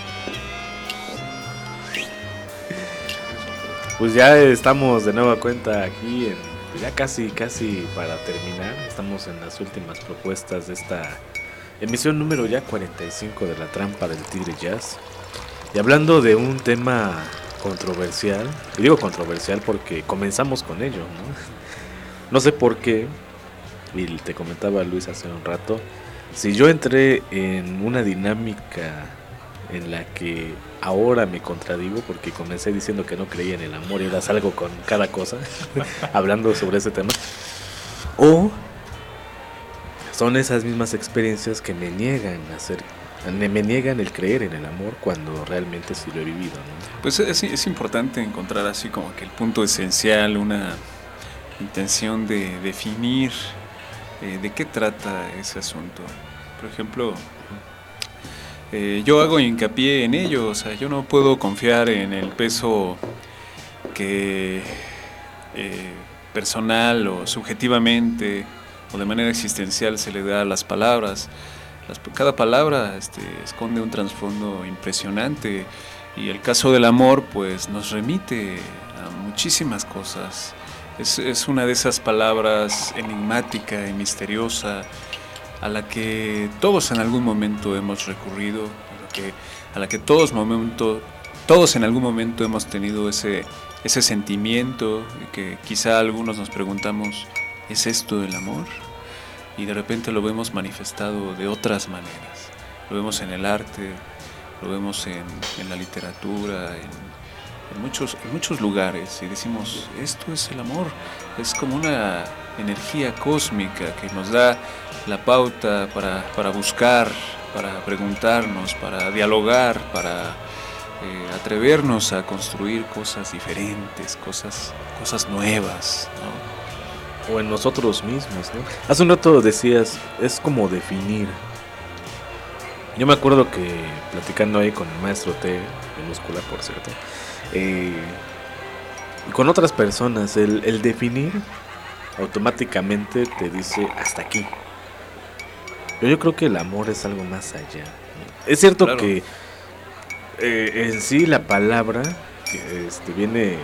Pues ya estamos de nueva cuenta aquí, en, ya casi, casi para terminar. Estamos en las últimas propuestas de esta emisión número ya cuarenta y cinco de La Trampa del Tigre Jazz. Y hablando de un tema controversial, y digo controversial porque comenzamos con ello, ¿no? No sé por qué, y te comentaba Luis hace un rato, si yo entré en una dinámica en la que ahora me contradigo porque comencé diciendo que no creía en el amor y ahora salgo con cada cosa hablando sobre ese tema, o son esas mismas experiencias que me niegan a hacer, me niegan el creer en el amor cuando realmente sí lo he vivido, ¿no? Pues es, es importante encontrar así como que el punto esencial, una intención de definir eh, de qué trata ese asunto. Por ejemplo, eh, yo hago hincapié en ello, o sea, yo no puedo confiar en el peso que eh, personal o subjetivamente o de manera existencial se le da a las palabras. Las, cada palabra este, esconde un trasfondo impresionante, y el caso del amor pues nos remite a muchísimas cosas. Es, es una de esas palabras enigmática y misteriosa a la que todos en algún momento hemos recurrido, a la que, a la que todos, momento, todos en algún momento hemos tenido ese, ese sentimiento, y que quizá algunos nos preguntamos, ¿es esto el amor? Y de repente lo vemos manifestado de otras maneras. Lo vemos en el arte, lo vemos en, en la literatura, en En muchos, en muchos lugares, y decimos, esto es el amor, es como una energía cósmica que nos da la pauta para, para buscar, para preguntarnos, para dialogar, para eh, atrevernos a construir cosas diferentes, cosas, cosas nuevas, ¿no? O en nosotros mismos, ¿no? Hace un rato decías, es como definir. Yo me acuerdo que platicando ahí con el maestro T, minúscula por cierto, Eh, y con otras personas, el, el definir automáticamente te dice hasta aquí. Pero yo creo que el amor es algo más allá. Es cierto, claro, que eh, en sí la palabra este, viene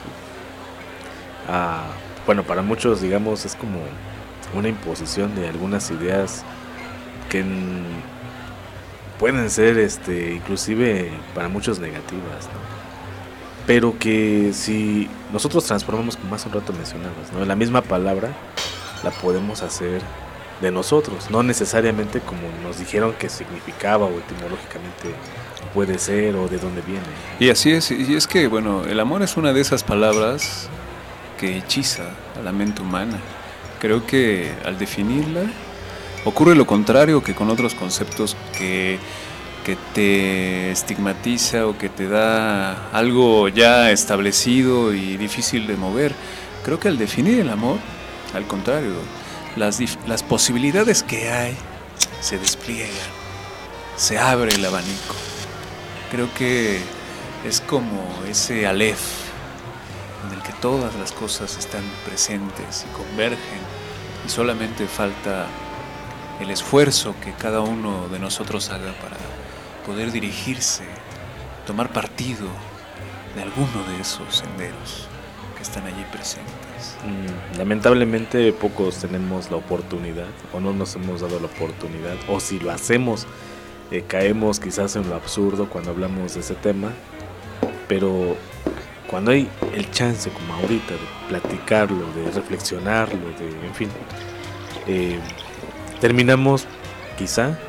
a, bueno, para muchos digamos es como una imposición de algunas ideas que en, pueden ser este, inclusive para muchos negativas, ¿no? Pero que si nosotros transformamos, como hace un rato mencionabas, ¿no? La misma palabra la podemos hacer de nosotros, no necesariamente como nos dijeron que significaba o etimológicamente puede ser o de dónde viene. Y así es, y es que bueno, el amor es una de esas palabras que hechiza a la mente humana. Creo que al definirla ocurre lo contrario que con otros conceptos que que te estigmatiza o que te da algo ya establecido y difícil de mover. Creo que al definir el amor, al contrario, las, dif- las posibilidades que hay se despliegan, se abre el abanico. Creo que es como ese Aleph en el que todas las cosas están presentes y convergen, y solamente falta el esfuerzo que cada uno de nosotros haga para poder dirigirse, tomar partido de alguno de esos senderos que están allí presentes. Mm, lamentablemente pocos tenemos la oportunidad, o no nos hemos dado la oportunidad, o si lo hacemos, eh, caemos quizás en lo absurdo cuando hablamos de ese tema, pero cuando hay el chance, como ahorita, de platicarlo, de reflexionarlo, de, en fin, eh, terminamos quizá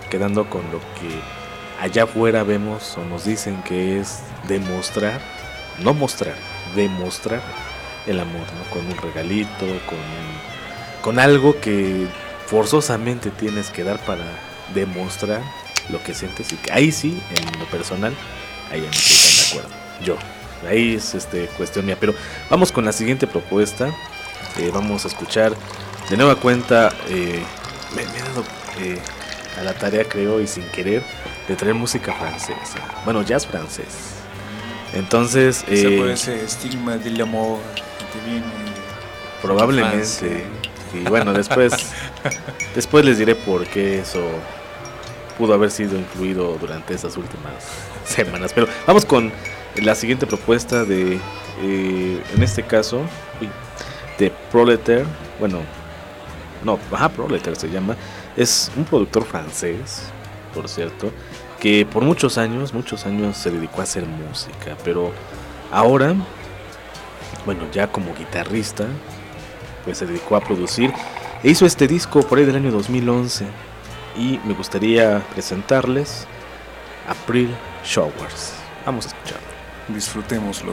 quedando con lo que allá afuera vemos o nos dicen que es demostrar, no mostrar, demostrar el amor, ¿no? Con un regalito, con, con algo que forzosamente tienes que dar para demostrar lo que sientes, y que ahí sí, en lo personal, ahí no estoy tan de acuerdo. Yo, ahí es este, cuestión mía. Pero vamos con la siguiente propuesta. Eh, vamos a escuchar de nueva cuenta. Eh, me, me he dado eh, a la tarea, creo, y sin querer, de traer música francesa. Bueno, jazz francés. Entonces, eh, por eh, ese estigma del amor que te viene probablemente. Francia. Y bueno, después, después les diré por qué eso pudo haber sido incluido durante esas últimas semanas. Pero vamos con la siguiente propuesta de, eh, en este caso, uy, de Proletar. Bueno, no, ajá, Proletar se llama. Es un productor francés, por cierto, que por muchos años, muchos años se dedicó a hacer música, pero ahora, bueno, ya como guitarrista, pues se dedicó a producir e hizo este disco por ahí del año dos mil once. Y me gustaría presentarles April Showers. Vamos a escucharlo. Disfrutémoslo.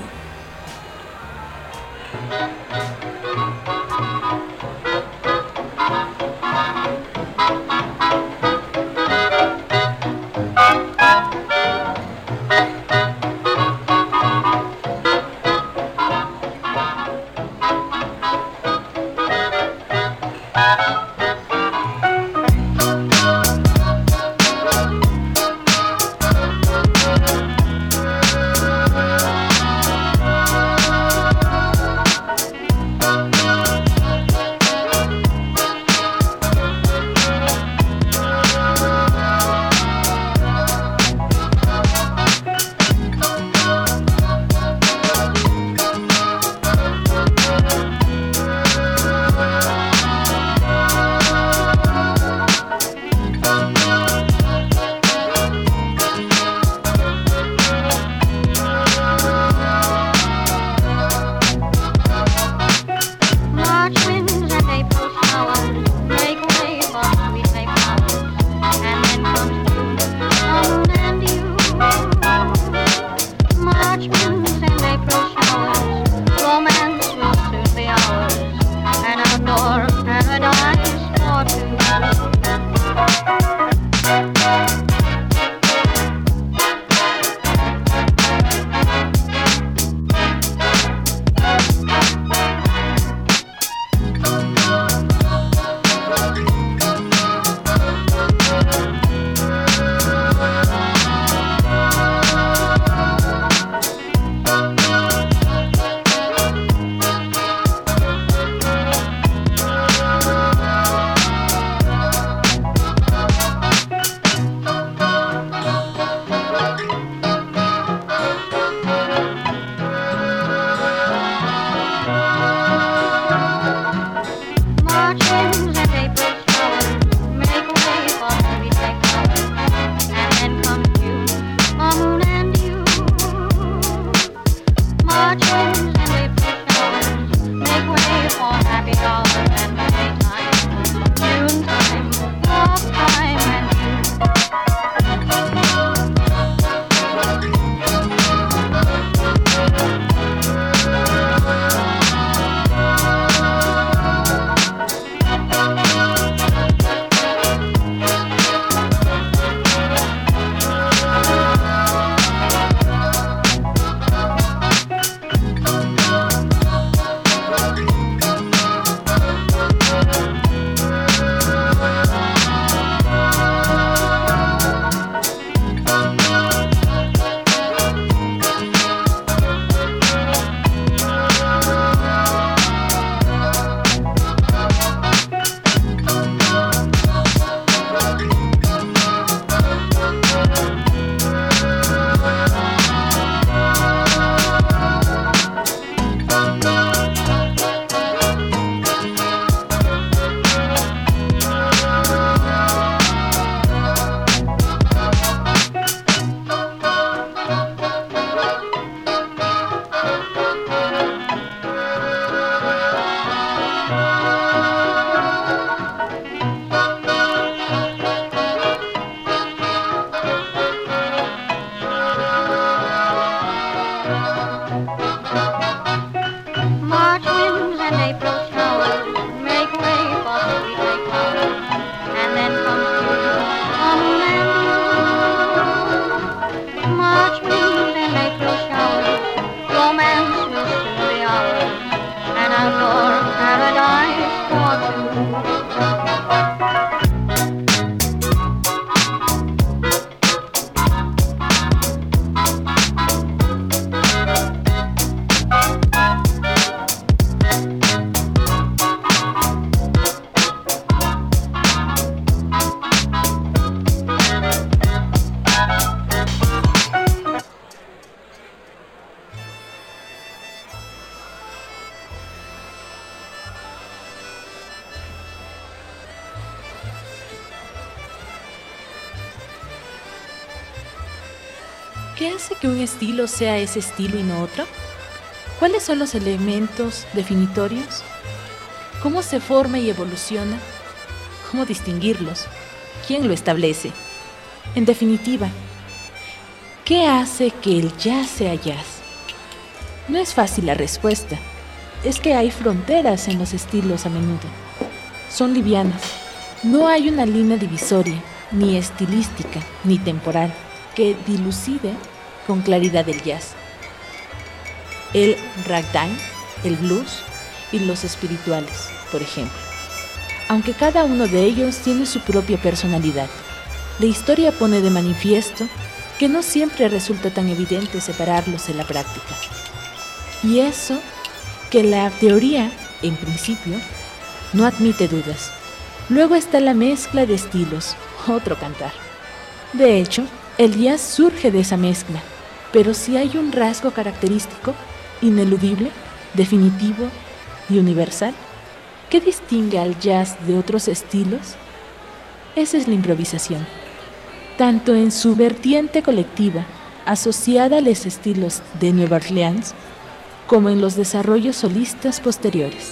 ¿Qué hace que un estilo sea ese estilo y no otro? ¿Cuáles son los elementos definitorios? ¿Cómo se forma y evoluciona? ¿Cómo distinguirlos? ¿Quién lo establece? En definitiva, ¿qué hace que el jazz sea jazz? No es fácil la respuesta. Es que hay fronteras en los estilos a menudo. Son livianas. No hay una línea divisoria, ni estilística, ni temporal, que dilucide con claridad el jazz. El ragtime, el blues y los espirituales, por ejemplo. Aunque cada uno de ellos tiene su propia personalidad, la historia pone de manifiesto que no siempre resulta tan evidente separarlos en la práctica. Y eso que la teoría, en principio, no admite dudas. Luego está la mezcla de estilos, otro cantar. De hecho, el jazz surge de esa mezcla, pero si hay un rasgo característico, ineludible, definitivo y universal, ¿qué distingue al jazz de otros estilos? Esa es la improvisación, tanto en su vertiente colectiva, asociada a los estilos de Nueva Orleans, como en los desarrollos solistas posteriores.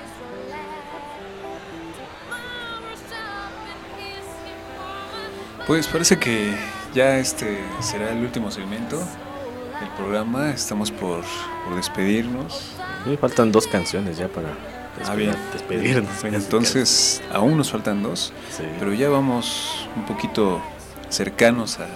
Pues parece que ya este será el último segmento del programa. Estamos por, por despedirnos. Me faltan dos canciones ya para ah, bien. despedirnos. Entonces, aún nos faltan dos, sí. Pero ya vamos un poquito cercanos a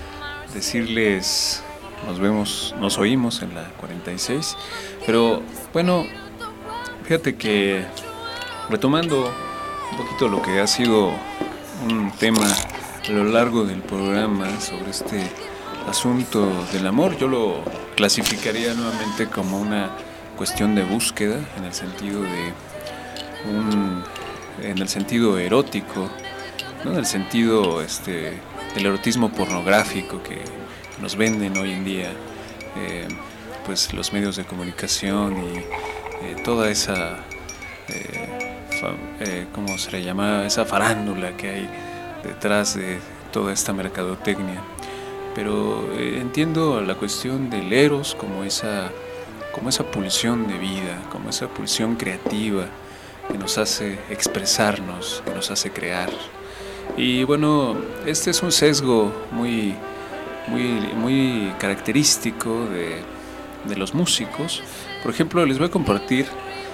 decirles, nos vemos, nos oímos en la cuarenta y seis. Pero bueno, fíjate que retomando un poquito lo que ha sido un tema a lo largo del programa sobre este asunto del amor, yo lo clasificaría nuevamente como una cuestión de búsqueda en el sentido de un, en el sentido erótico, no en el sentido este del erotismo pornográfico que nos venden hoy en día eh, pues los medios de comunicación y eh, toda esa eh, fa, eh, ¿cómo se le llama? Esa farándula que hay detrás de toda esta mercadotecnia. Pero eh, entiendo la cuestión del eros como esa, como esa pulsión de vida, como esa pulsión creativa que nos hace expresarnos, que nos hace crear. Y bueno, este es un sesgo muy, muy, muy característico de, de los músicos. Por ejemplo, les voy a compartir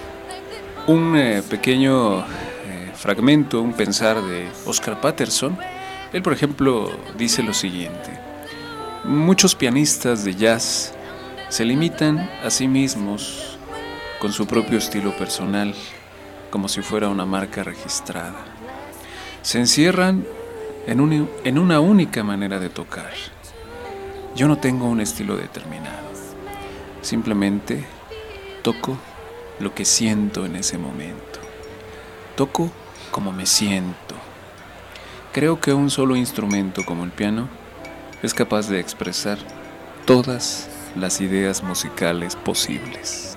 un eh, pequeño fragmento, un pensar de Oscar Peterson. Él, por ejemplo, dice lo siguiente: muchos pianistas de jazz se limitan a sí mismos con su propio estilo personal, como si fuera una marca registrada. Se encierran en, un, en una única manera de tocar. Yo no tengo un estilo determinado. Simplemente toco lo que siento en ese momento. Toco como me siento. Creo que un solo instrumento como el piano es capaz de expresar todas las ideas musicales posibles.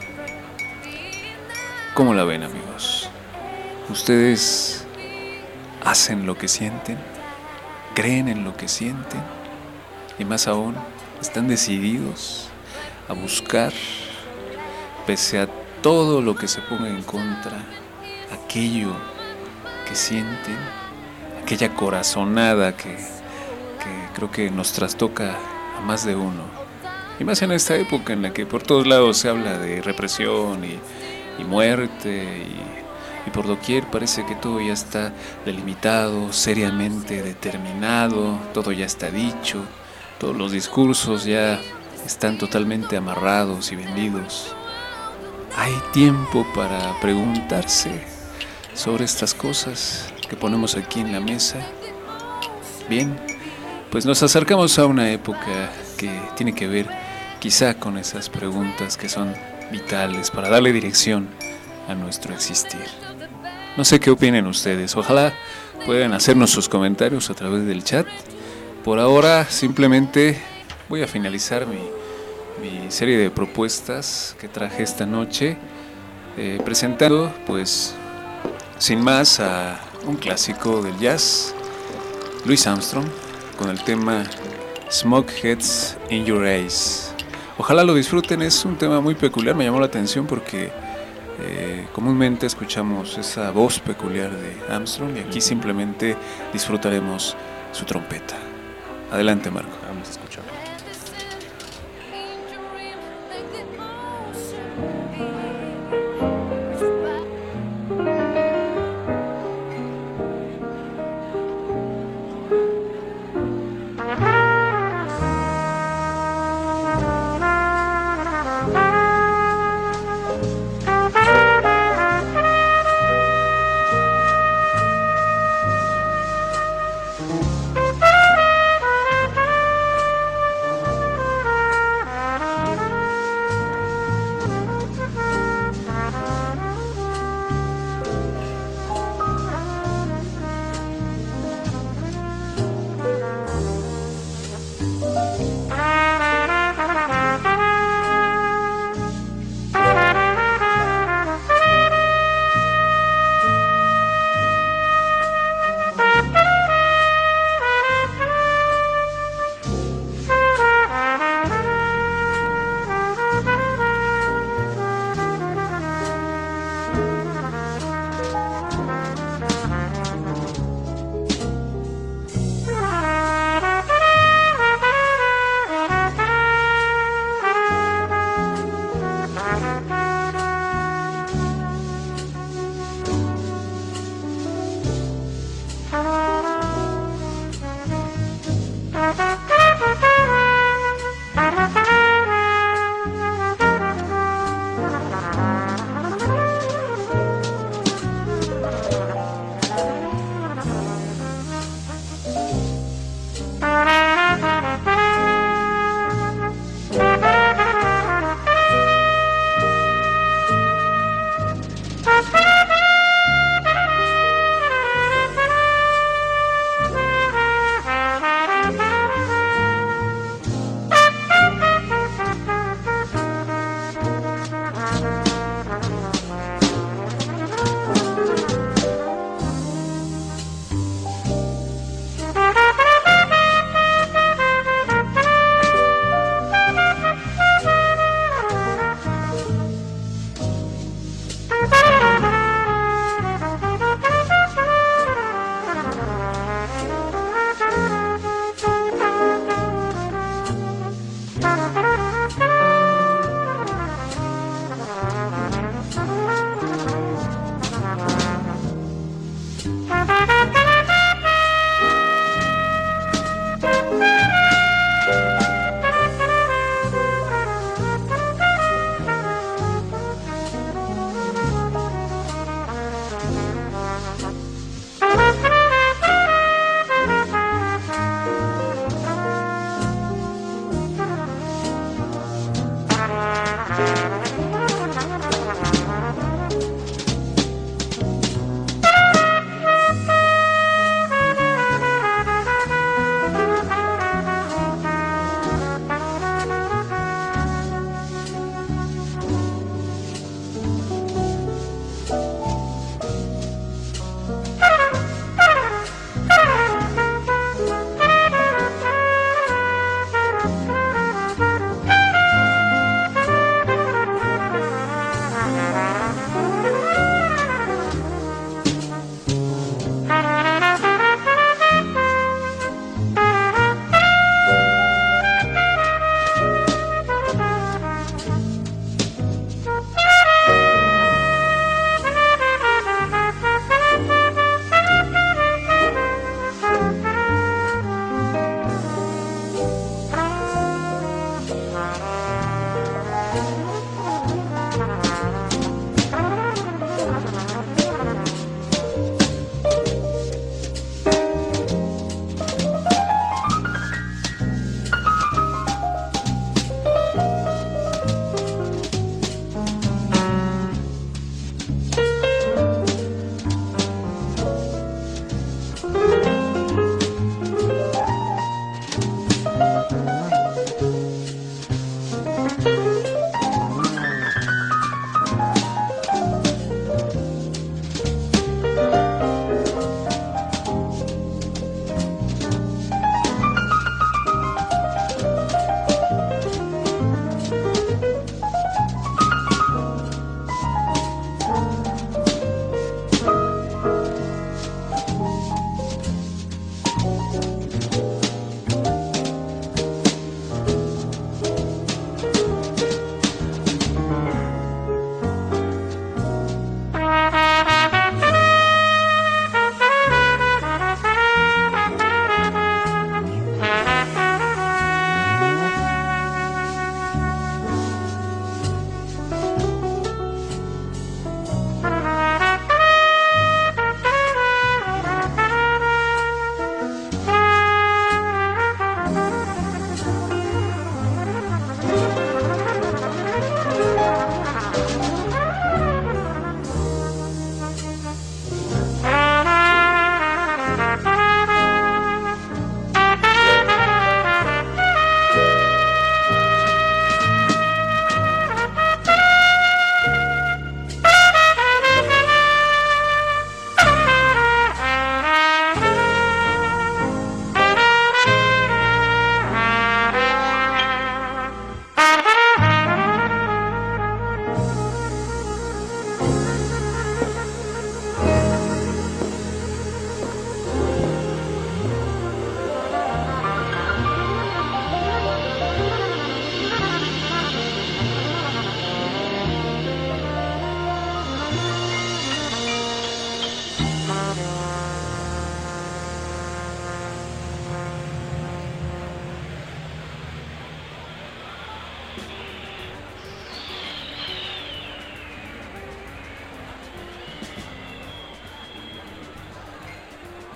¿Cómo la ven, amigos? ¿Ustedes hacen lo que sienten? ¿Creen en lo que sienten? Y más aún, ¿están decididos a buscar, pese a todo lo que se ponga en contra, aquello que sienten, aquella corazonada que, que creo que nos trastoca a más de uno? Y más en esta época en la que por todos lados se habla de represión y, y muerte y, y por doquier parece que todo ya está delimitado, seriamente determinado, todo ya está dicho, todos los discursos ya están totalmente amarrados y vendidos. Hay tiempo para preguntarse sobre estas cosas que ponemos aquí en la mesa. Bien, pues nos acercamos a una época que tiene que ver quizá con esas preguntas que son vitales para darle dirección a nuestro existir. No sé qué opinen ustedes, ojalá puedan hacernos sus comentarios a través del chat. Por ahora simplemente voy a finalizar mi, mi serie de propuestas que traje esta noche, eh, presentando pues sin más a un clásico del jazz, Louis Armstrong, con el tema Smokeheads in Your Eyes. Ojalá lo disfruten, es un tema muy peculiar, me llamó la atención porque eh, comúnmente escuchamos esa voz peculiar de Armstrong y aquí simplemente disfrutaremos su trompeta. Adelante, Marco. Vamos a escuchar.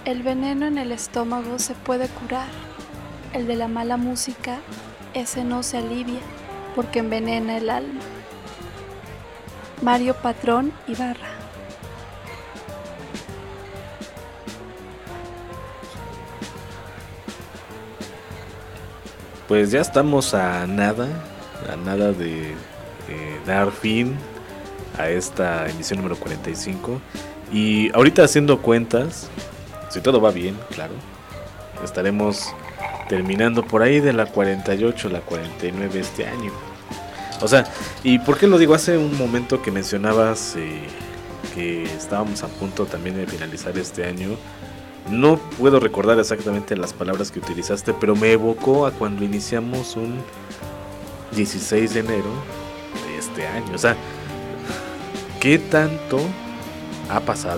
El veneno en el estómago se puede curar. El de la mala música, ese no se alivia porque envenena el alma. Mario Patrón Ibarra. Pues ya estamos a nada, a nada de eh, dar fin a esta emisión número cuarenta y cinco. Y ahorita haciendo cuentas, si todo va bien, claro, estaremos terminando por ahí de la cuarenta y ocho, la cuarenta y nueve este año. O sea, ¿y por qué lo digo? Hace un momento que mencionabas eh, que estábamos a punto también de finalizar este año. No puedo recordar exactamente las palabras que utilizaste, pero me evocó a cuando iniciamos un dieciséis de enero de este año. O sea, ¿qué tanto ha pasado?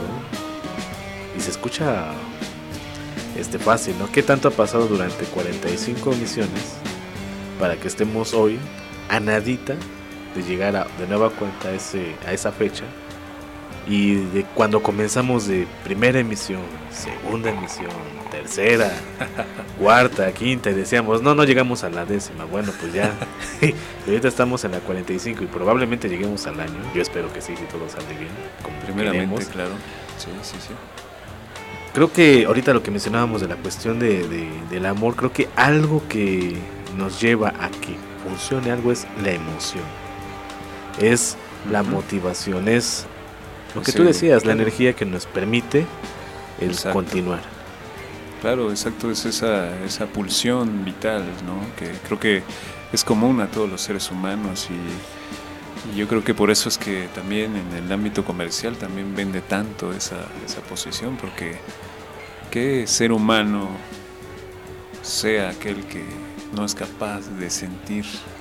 Y se escucha este fácil, ¿no? ¿Qué tanto ha pasado durante cuarenta y cinco emisiones para que estemos hoy a nadita de llegar a, de nueva cuenta a, ese, a esa fecha? Y de cuando comenzamos de primera emisión, segunda emisión, tercera, cuarta, quinta, y decíamos, no, no llegamos a la décima. Bueno, pues ya, ahorita estamos en la cuarenta y cinco y probablemente lleguemos al año. Yo espero que sí, si todo sale bien. Como primeramente, queremos. Claro. Sí, sí, sí. Creo que ahorita lo que mencionábamos de la cuestión de, de, del amor, creo que algo que nos lleva a que funcione algo es la emoción. Es la uh-huh. motivación, es... Lo que sí, tú decías, claro. La energía que nos permite el exacto. continuar. Claro, exacto, es esa, esa pulsión vital, ¿no? Que creo que es común a todos los seres humanos y, y yo creo que por eso es que también en el ámbito comercial también vende tanto esa, esa posición, porque ¿qué ser humano sea aquel que no es capaz de sentir,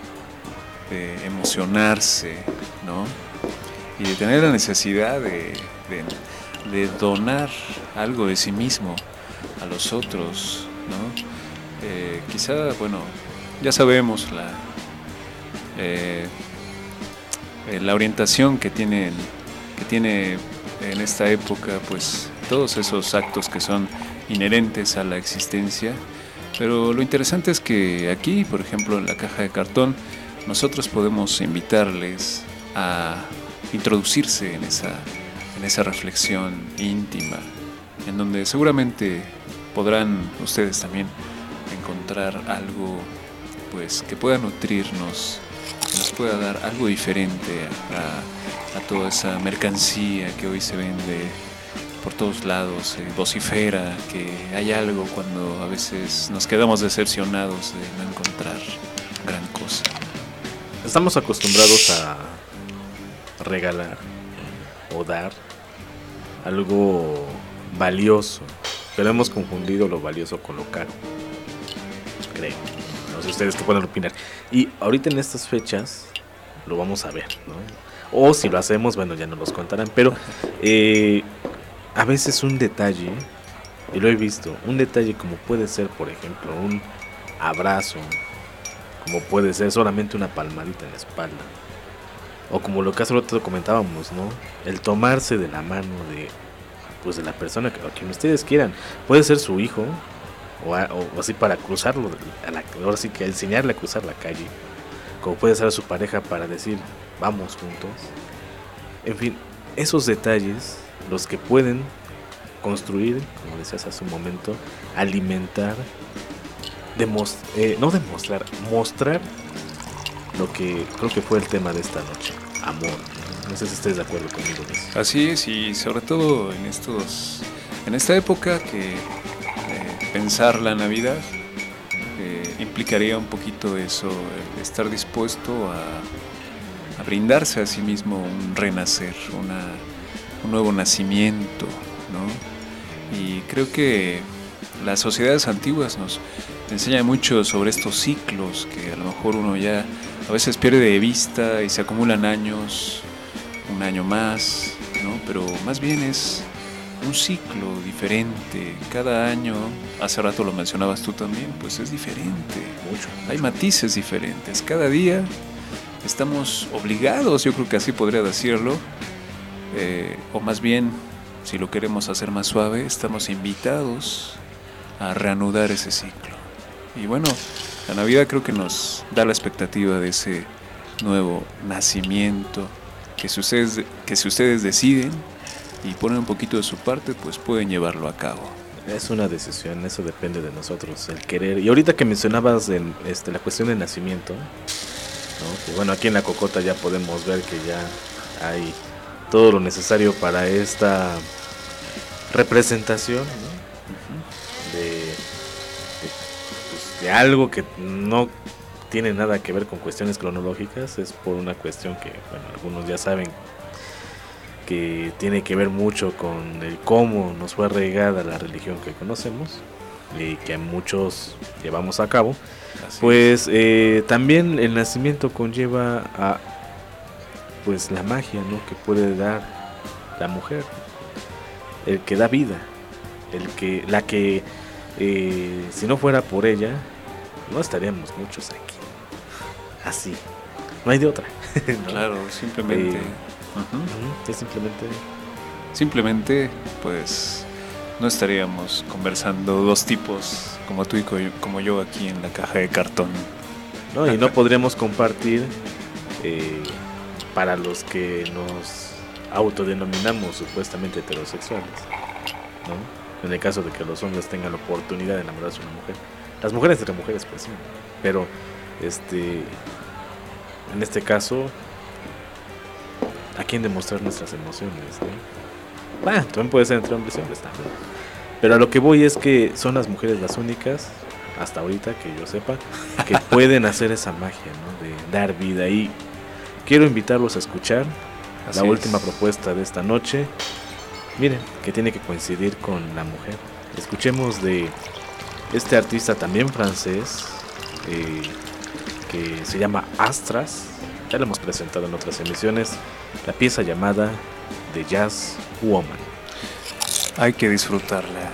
de emocionarse, ¿no? Y de tener la necesidad de, de, de donar algo de sí mismo a los otros, ¿no? Eh, quizá, bueno, ya sabemos la, eh, la orientación que tienen, que tiene en esta época, pues todos esos actos que son inherentes a la existencia. Pero lo interesante es que aquí, por ejemplo, en la caja de cartón, nosotros podemos invitarles a introducirse en esa, en esa reflexión íntima, en donde seguramente podrán ustedes también encontrar algo pues que pueda nutrirnos, que nos pueda dar algo diferente a, a toda esa mercancía que hoy se vende por todos lados, eh, vocifera que hay algo cuando a veces nos quedamos decepcionados de no encontrar gran cosa. Estamos acostumbrados a regalar o dar algo valioso, pero hemos confundido lo valioso con lo caro, creo. No sé ustedes qué pueden opinar. Y ahorita en estas fechas lo vamos a ver, ¿no? O si lo hacemos, bueno, ya nos los contarán, pero eh, a veces un detalle, y lo he visto, un detalle como puede ser, por ejemplo, un abrazo, como puede ser solamente una palmadita en la espalda, o como lo que hace rato comentábamos, ¿no? El tomarse de la mano de, pues de la persona que, a quien ustedes quieran. Puede ser su hijo, o, a, o así para cruzarlo, a la, ahora sí que enseñarle a cruzar la calle. Como puede ser a su pareja para decir, vamos juntos. En fin, esos detalles, los que pueden construir, como decías hace un momento, alimentar, demos, eh, no demostrar, mostrar lo que creo que fue el tema de esta noche, amor. No sé si estés de acuerdo conmigo en eso. Así es, y sobre todo en estos, en esta época que eh, pensar la Navidad eh, implicaría un poquito eso, el estar dispuesto a, a brindarse a sí mismo un renacer, una, un nuevo nacimiento, ¿no? Y creo que las sociedades antiguas nos enseñan mucho sobre estos ciclos que a lo mejor uno ya a veces pierde de vista y se acumulan años, un año más, ¿no? Pero más bien es un ciclo diferente. Cada año, hace rato lo mencionabas tú también, pues es diferente. Mucho. Hay matices diferentes. Cada día estamos obligados, yo creo que así podría decirlo, eh, o más bien si lo queremos hacer más suave, estamos invitados a reanudar ese ciclo. Y bueno, la Navidad creo que nos da la expectativa de ese nuevo nacimiento, que si ustedes, que si ustedes deciden y ponen un poquito de su parte, pues pueden llevarlo a cabo. Es una decisión, eso depende de nosotros, el querer. Y ahorita que mencionabas el, este, la cuestión del nacimiento, ¿no? Que bueno, aquí en La Cocota ya podemos ver que ya hay todo lo necesario para esta representación, ¿no? de, de, pues, de algo que no tiene nada que ver con cuestiones cronológicas, es por una cuestión que, bueno, algunos ya saben que tiene que ver mucho con el cómo nos fue arraigada la religión que conocemos y que muchos llevamos a cabo. Así pues eh, también el nacimiento conlleva a pues la magia, ¿no? que puede dar la mujer, el que da vida, el que la que eh, si no fuera por ella no estaríamos muchos aquí, así, no hay de otra. ¿No? Claro, simplemente eh, Uh-huh. Es simplemente simplemente pues no estaríamos conversando dos tipos como tú y como yo aquí en la caja de cartón, no, y no podríamos compartir eh, para los que nos autodenominamos supuestamente heterosexuales, ¿no? En el caso de que los hombres tengan la oportunidad de enamorarse de una mujer, las mujeres entre mujeres pues sí, pero este en este caso a quién demostrar nuestras emociones, ¿no? Bueno, también puede ser entre hombres y hombres también. Pero a lo que voy es que son las mujeres las únicas, hasta ahorita que yo sepa, que pueden hacer esa magia, ¿no? De dar vida. Y quiero invitarlos a escuchar Así la es. última propuesta de esta noche. Miren, que tiene que coincidir con la mujer. Escuchemos de este artista también francés, eh, que se llama Astras. Ya lo hemos presentado en otras emisiones. La pieza llamada The Jazz Woman. Hay que disfrutarla.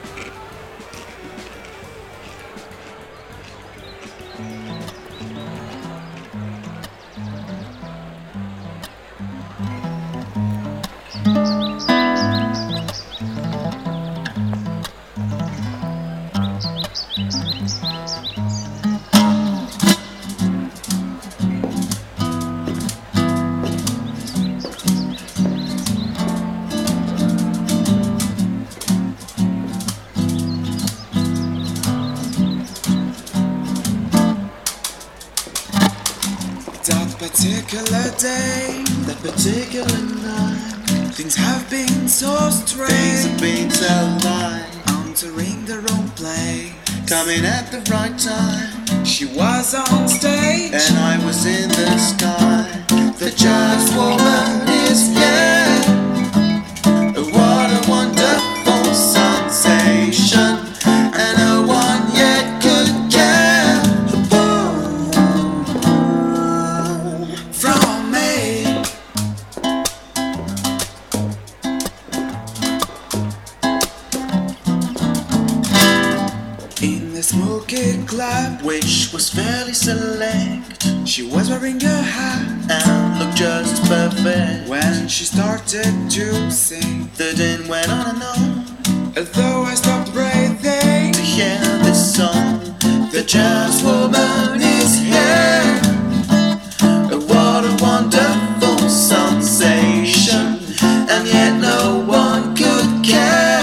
Particular day, that particular night, things have been so strange. Things have been so light. Entering the wrong place, coming at the right time. She was on stage, and I was in the sky. The jazz woman is here. What a wonderful sensation, and no one yet could care. Smoky club, which was fairly select. She was wearing a hat and looked just perfect. When she started to sing, the din went on and on. Although I stopped breathing to hear this song, the jazz woman is here. What a wonderful sensation, and yet no one could care.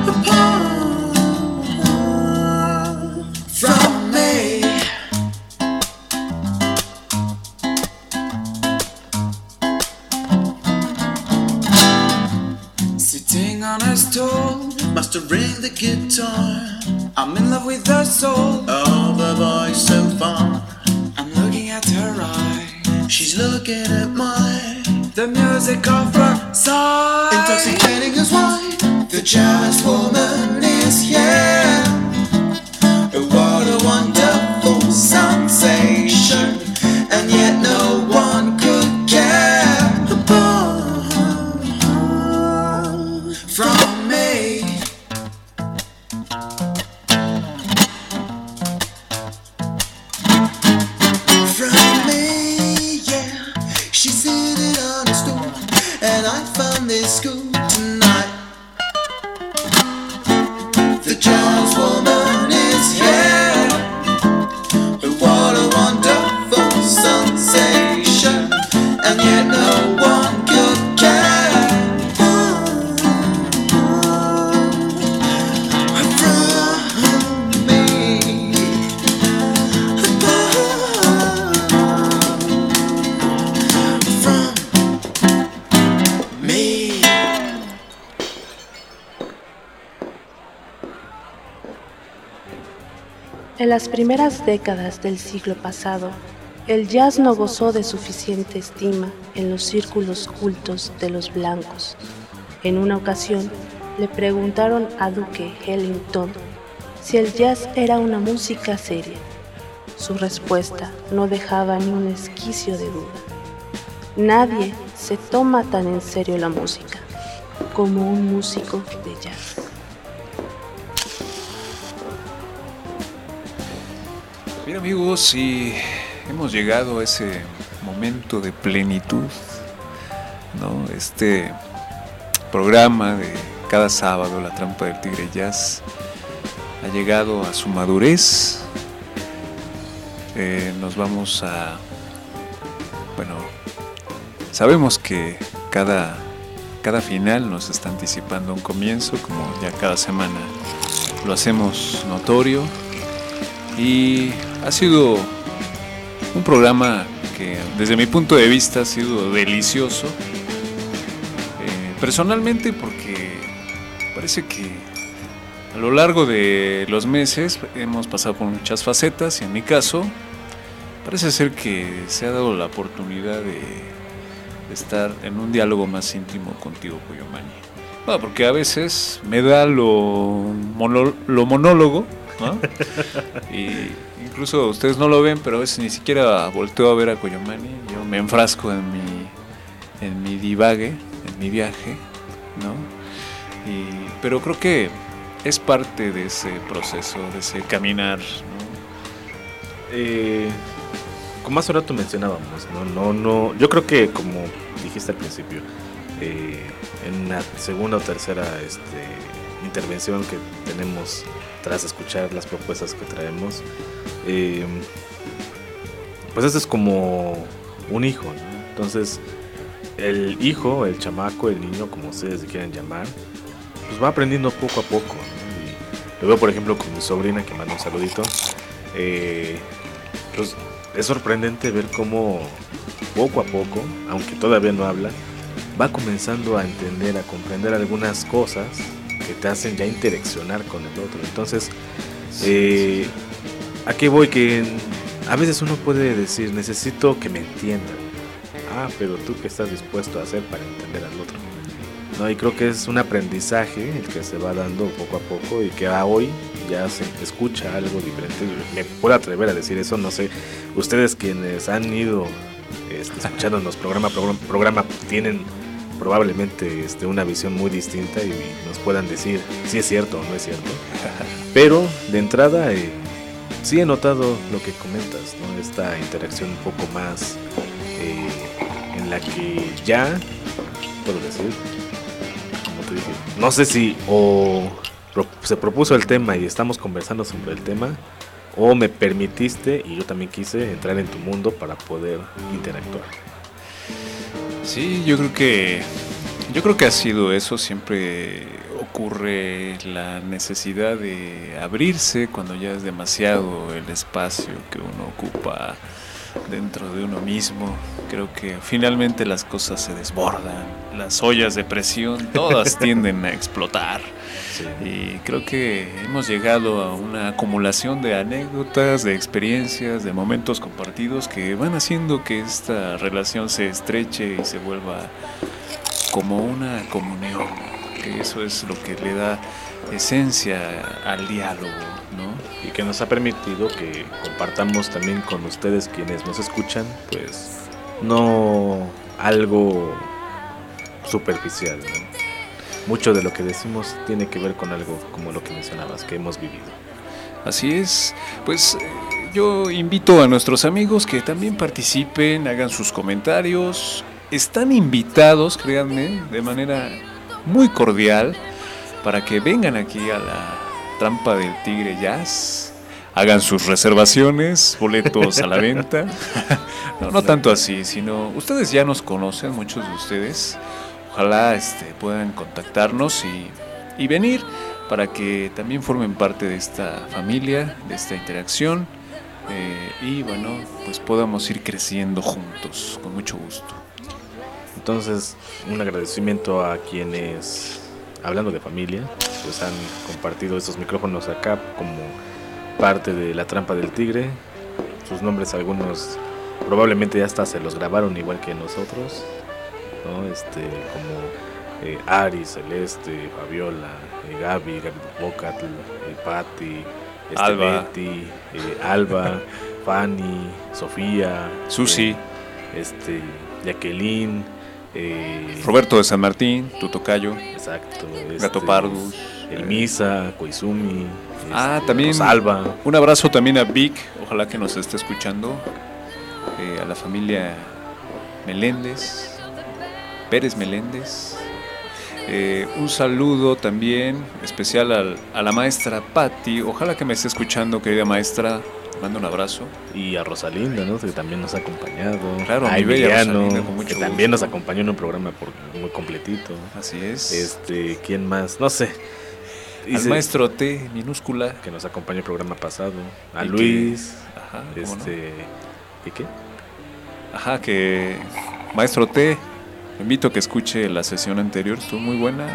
From me, sitting on a stool, mastering the guitar. I'm in love with the soul of a voice so far. I'm looking at her eye, she's looking at mine. The music of her side, intoxicating as wine. The jazz woman is here. What a wonderful sensation, and yet no one could care from me. From me, yeah. She's sitting on a stool, and I found this school tonight. En las primeras décadas del siglo pasado, el jazz no gozó de suficiente estima en los círculos cultos de los blancos. En una ocasión, le preguntaron a Duke Ellington si el jazz era una música seria. Su respuesta no dejaba ni un esquicio de duda. Nadie se toma tan en serio la música como un músico de jazz. Bien, amigos, y hemos llegado a ese momento de plenitud, ¿no? Este programa de cada sábado, La Trampa del Tigre Jazz, ha llegado a su madurez. Eh, nos vamos a... Bueno, sabemos que cada, cada final nos está anticipando un comienzo, como ya cada semana lo hacemos notorio. Y ha sido un programa que desde mi punto de vista ha sido delicioso. Eh, personalmente porque parece que a lo largo de los meses hemos pasado por muchas facetas y en mi caso parece ser que se ha dado la oportunidad de, de estar en un diálogo más íntimo contigo, Cuyumani. Bueno, porque a veces me da lo, mono, lo monólogo, ¿no? Y incluso ustedes no lo ven, pero a veces ni siquiera volteo a ver a Cuyumani. Yo me enfrasco en mi, en mi divague, en mi viaje, ¿no? Y, pero creo que es parte de ese proceso, de ese caminar, ¿no? Eh, como hace rato mencionábamos, no, no, no. Yo creo que como dijiste al principio, eh, en la segunda o tercera este, intervención que tenemos tras escuchar las propuestas que traemos, eh, pues este es como un hijo, ¿no? Entonces el hijo, el chamaco, el niño, como ustedes le quieran llamar, pues va aprendiendo poco a poco, ¿no? Y lo veo por ejemplo con mi sobrina, que manda un saludito. Eh, pues es sorprendente ver cómo poco a poco, aunque todavía no habla, va comenzando a entender, a comprender algunas cosas que te hacen ya interaccionar con el otro. Entonces, eh, ¿a qué voy? Que a veces uno puede decir, necesito que me entiendan. Ah, pero tú, ¿qué estás dispuesto a hacer para entender al otro? No, y creo que es un aprendizaje el que se va dando poco a poco y que a hoy ya se escucha algo diferente. Me puedo atrever a decir eso, no sé. Ustedes quienes han ido este, escuchándonos programa programa, programa tienen probablemente este, una visión muy distinta y nos puedan decir si es cierto o no es cierto. Pero de entrada eh, sí he notado lo que comentas, ¿no? Esta interacción un poco más eh, en la que ya puedo decir, como te dije, no sé si o pro, se propuso el tema y estamos conversando sobre el tema, o me permitiste y yo también quise entrar en tu mundo para poder interactuar. Sí, yo creo que yo creo que ha sido eso. Siempre ocurre la necesidad de abrirse cuando ya es demasiado el espacio que uno ocupa dentro de uno mismo. Creo que finalmente las cosas se desbordan, las ollas de presión todas tienden a explotar. Sí. Y creo que hemos llegado a una acumulación de anécdotas, de experiencias, de momentos compartidos que van haciendo que esta relación se estreche y se vuelva como una comunión, que eso es lo que le da esencia al diálogo, ¿no? Y que nos ha permitido que compartamos también con ustedes quienes nos escuchan, pues no algo superficial, ¿no? Mucho de lo que decimos tiene que ver con algo como lo que mencionabas, que hemos vivido. Así es, pues yo invito a nuestros amigos que también participen, hagan sus comentarios. Están invitados, créanme, de manera muy cordial para que vengan aquí a la Trampa del Tigre Jazz, hagan sus reservaciones, boletos a la venta. No, no tanto así, sino ustedes ya nos conocen, muchos de ustedes. Ojalá este, puedan contactarnos y, y venir para que también formen parte de esta familia, de esta interacción eh, y bueno, pues podamos ir creciendo juntos, con mucho gusto. Entonces, un agradecimiento a quienes, hablando de familia, pues han compartido estos micrófonos acá como parte de La Trampa del Tigre. Sus nombres algunos probablemente ya hasta se los grabaron igual que nosotros, ¿no? Este, como eh, Ari, Celeste, Fabiola, eh, Gaby, Gaby Bocatl, eh, Patti, este, Alba. Betty, eh, Alba, Fanny, Sofía, Susi, eh, este, Jacqueline, eh, Roberto de San Martín, tu tocayo, exacto, Gato este, Pardus, El Misa, Koizumi, Ah, este, también Rosalba. un abrazo también a Vic, ojalá que nos esté escuchando, eh, a la familia Meléndez, Pérez Meléndez. Eh, un saludo también especial al, a la maestra Patti, ojalá que me esté escuchando, querida maestra, mando un abrazo. Y a Rosalinda, ¿no? Que también nos ha acompañado. Claro, a mi bella Emiliano, Rosalinda, con mucho que gusto. también nos acompañó en un programa por, muy completito. Así es. Este, ¿quién más? No sé. Al Dice maestro T, minúscula. que nos acompañó el programa pasado. A Y Luis. que- ajá, ¿cómo no? Este, ¿y qué? Ajá, que maestro T, lo invito a que escuche la sesión anterior, estuvo muy buena.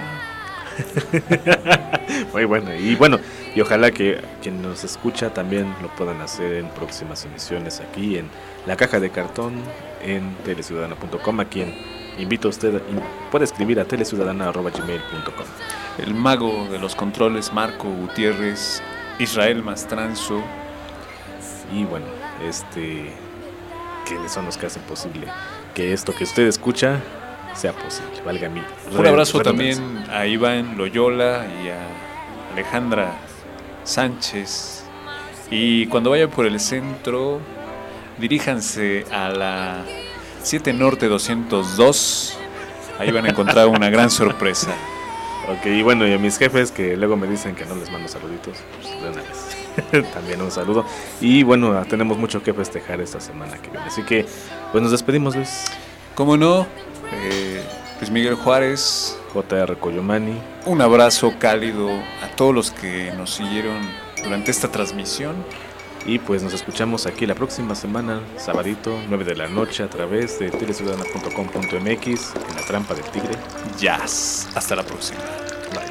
Muy bueno. Y bueno, y ojalá que quien nos escucha también lo puedan hacer en próximas emisiones aquí en La Caja de Cartón en teleciudadana punto com, a quien invito a usted, y puede escribir a teleciudadana arroba gmail punto com. El mago de los controles, Marco Gutiérrez, Israel Mastranzo. Y bueno, este, quienes son los que hacen posible que esto que usted escucha sea posible, valga mi Un abrazo redundancia. también a Iván Loyola y a Alejandra Sánchez. Y cuando vayan por el centro, diríjanse a la siete Norte doscientos dos. Ahí van a encontrar una gran sorpresa. Ok, y bueno, y a mis jefes que luego me dicen que no les mando saluditos, pues de una vez. También un saludo. Y bueno, tenemos mucho que festejar esta semana que viene. Así que, pues nos despedimos, Luis. ¿Cómo no? Eh, Luis Miguel Juárez. J R Coyomani. Un abrazo cálido a todos los que nos siguieron durante esta transmisión. Y pues nos escuchamos aquí la próxima semana, sabadito, nueve de la noche, a través de teleciudadana punto com punto m x, en La Trampa del Tigre. Jazz. Hasta la próxima. Bye.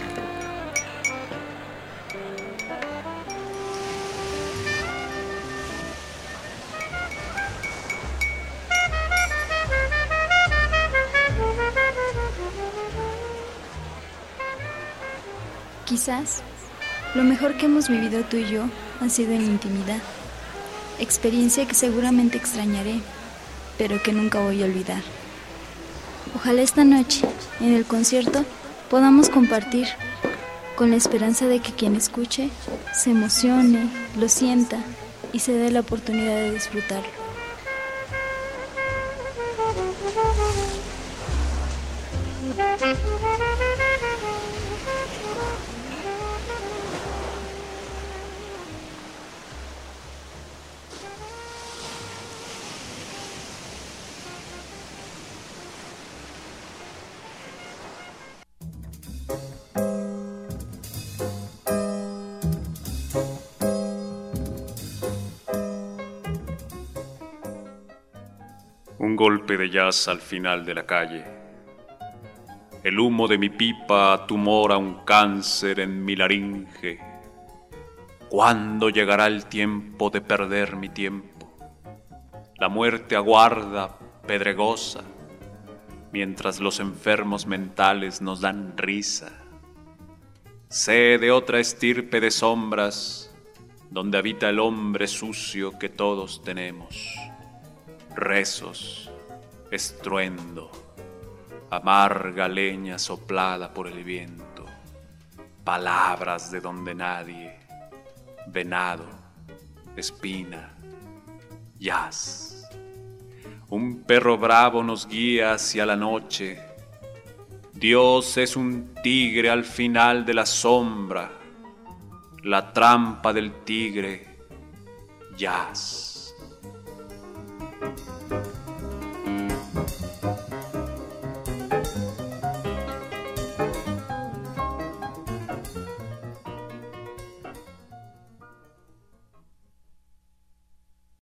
Quizás lo mejor que hemos vivido tú y yo ha sido en intimidad, experiencia que seguramente extrañaré, pero que nunca voy a olvidar. Ojalá esta noche, en el concierto, podamos compartir, con la esperanza de que quien escuche se emocione, lo sienta y se dé la oportunidad de disfrutarlo. Un golpe de jazz al final de la calle. El humo de mi pipa tumora un cáncer en mi laringe. ¿Cuándo llegará el tiempo de perder mi tiempo? La muerte aguarda, pedregosa, mientras los enfermos mentales nos dan risa. Sé de otra estirpe de sombras, donde habita el hombre sucio que todos tenemos. Rezos, estruendo, amarga leña soplada por el viento, palabras de donde nadie, venado, espina, jazz. Un perro bravo nos guía hacia la noche. Dios es un tigre al final de la sombra, la trampa del tigre, jazz.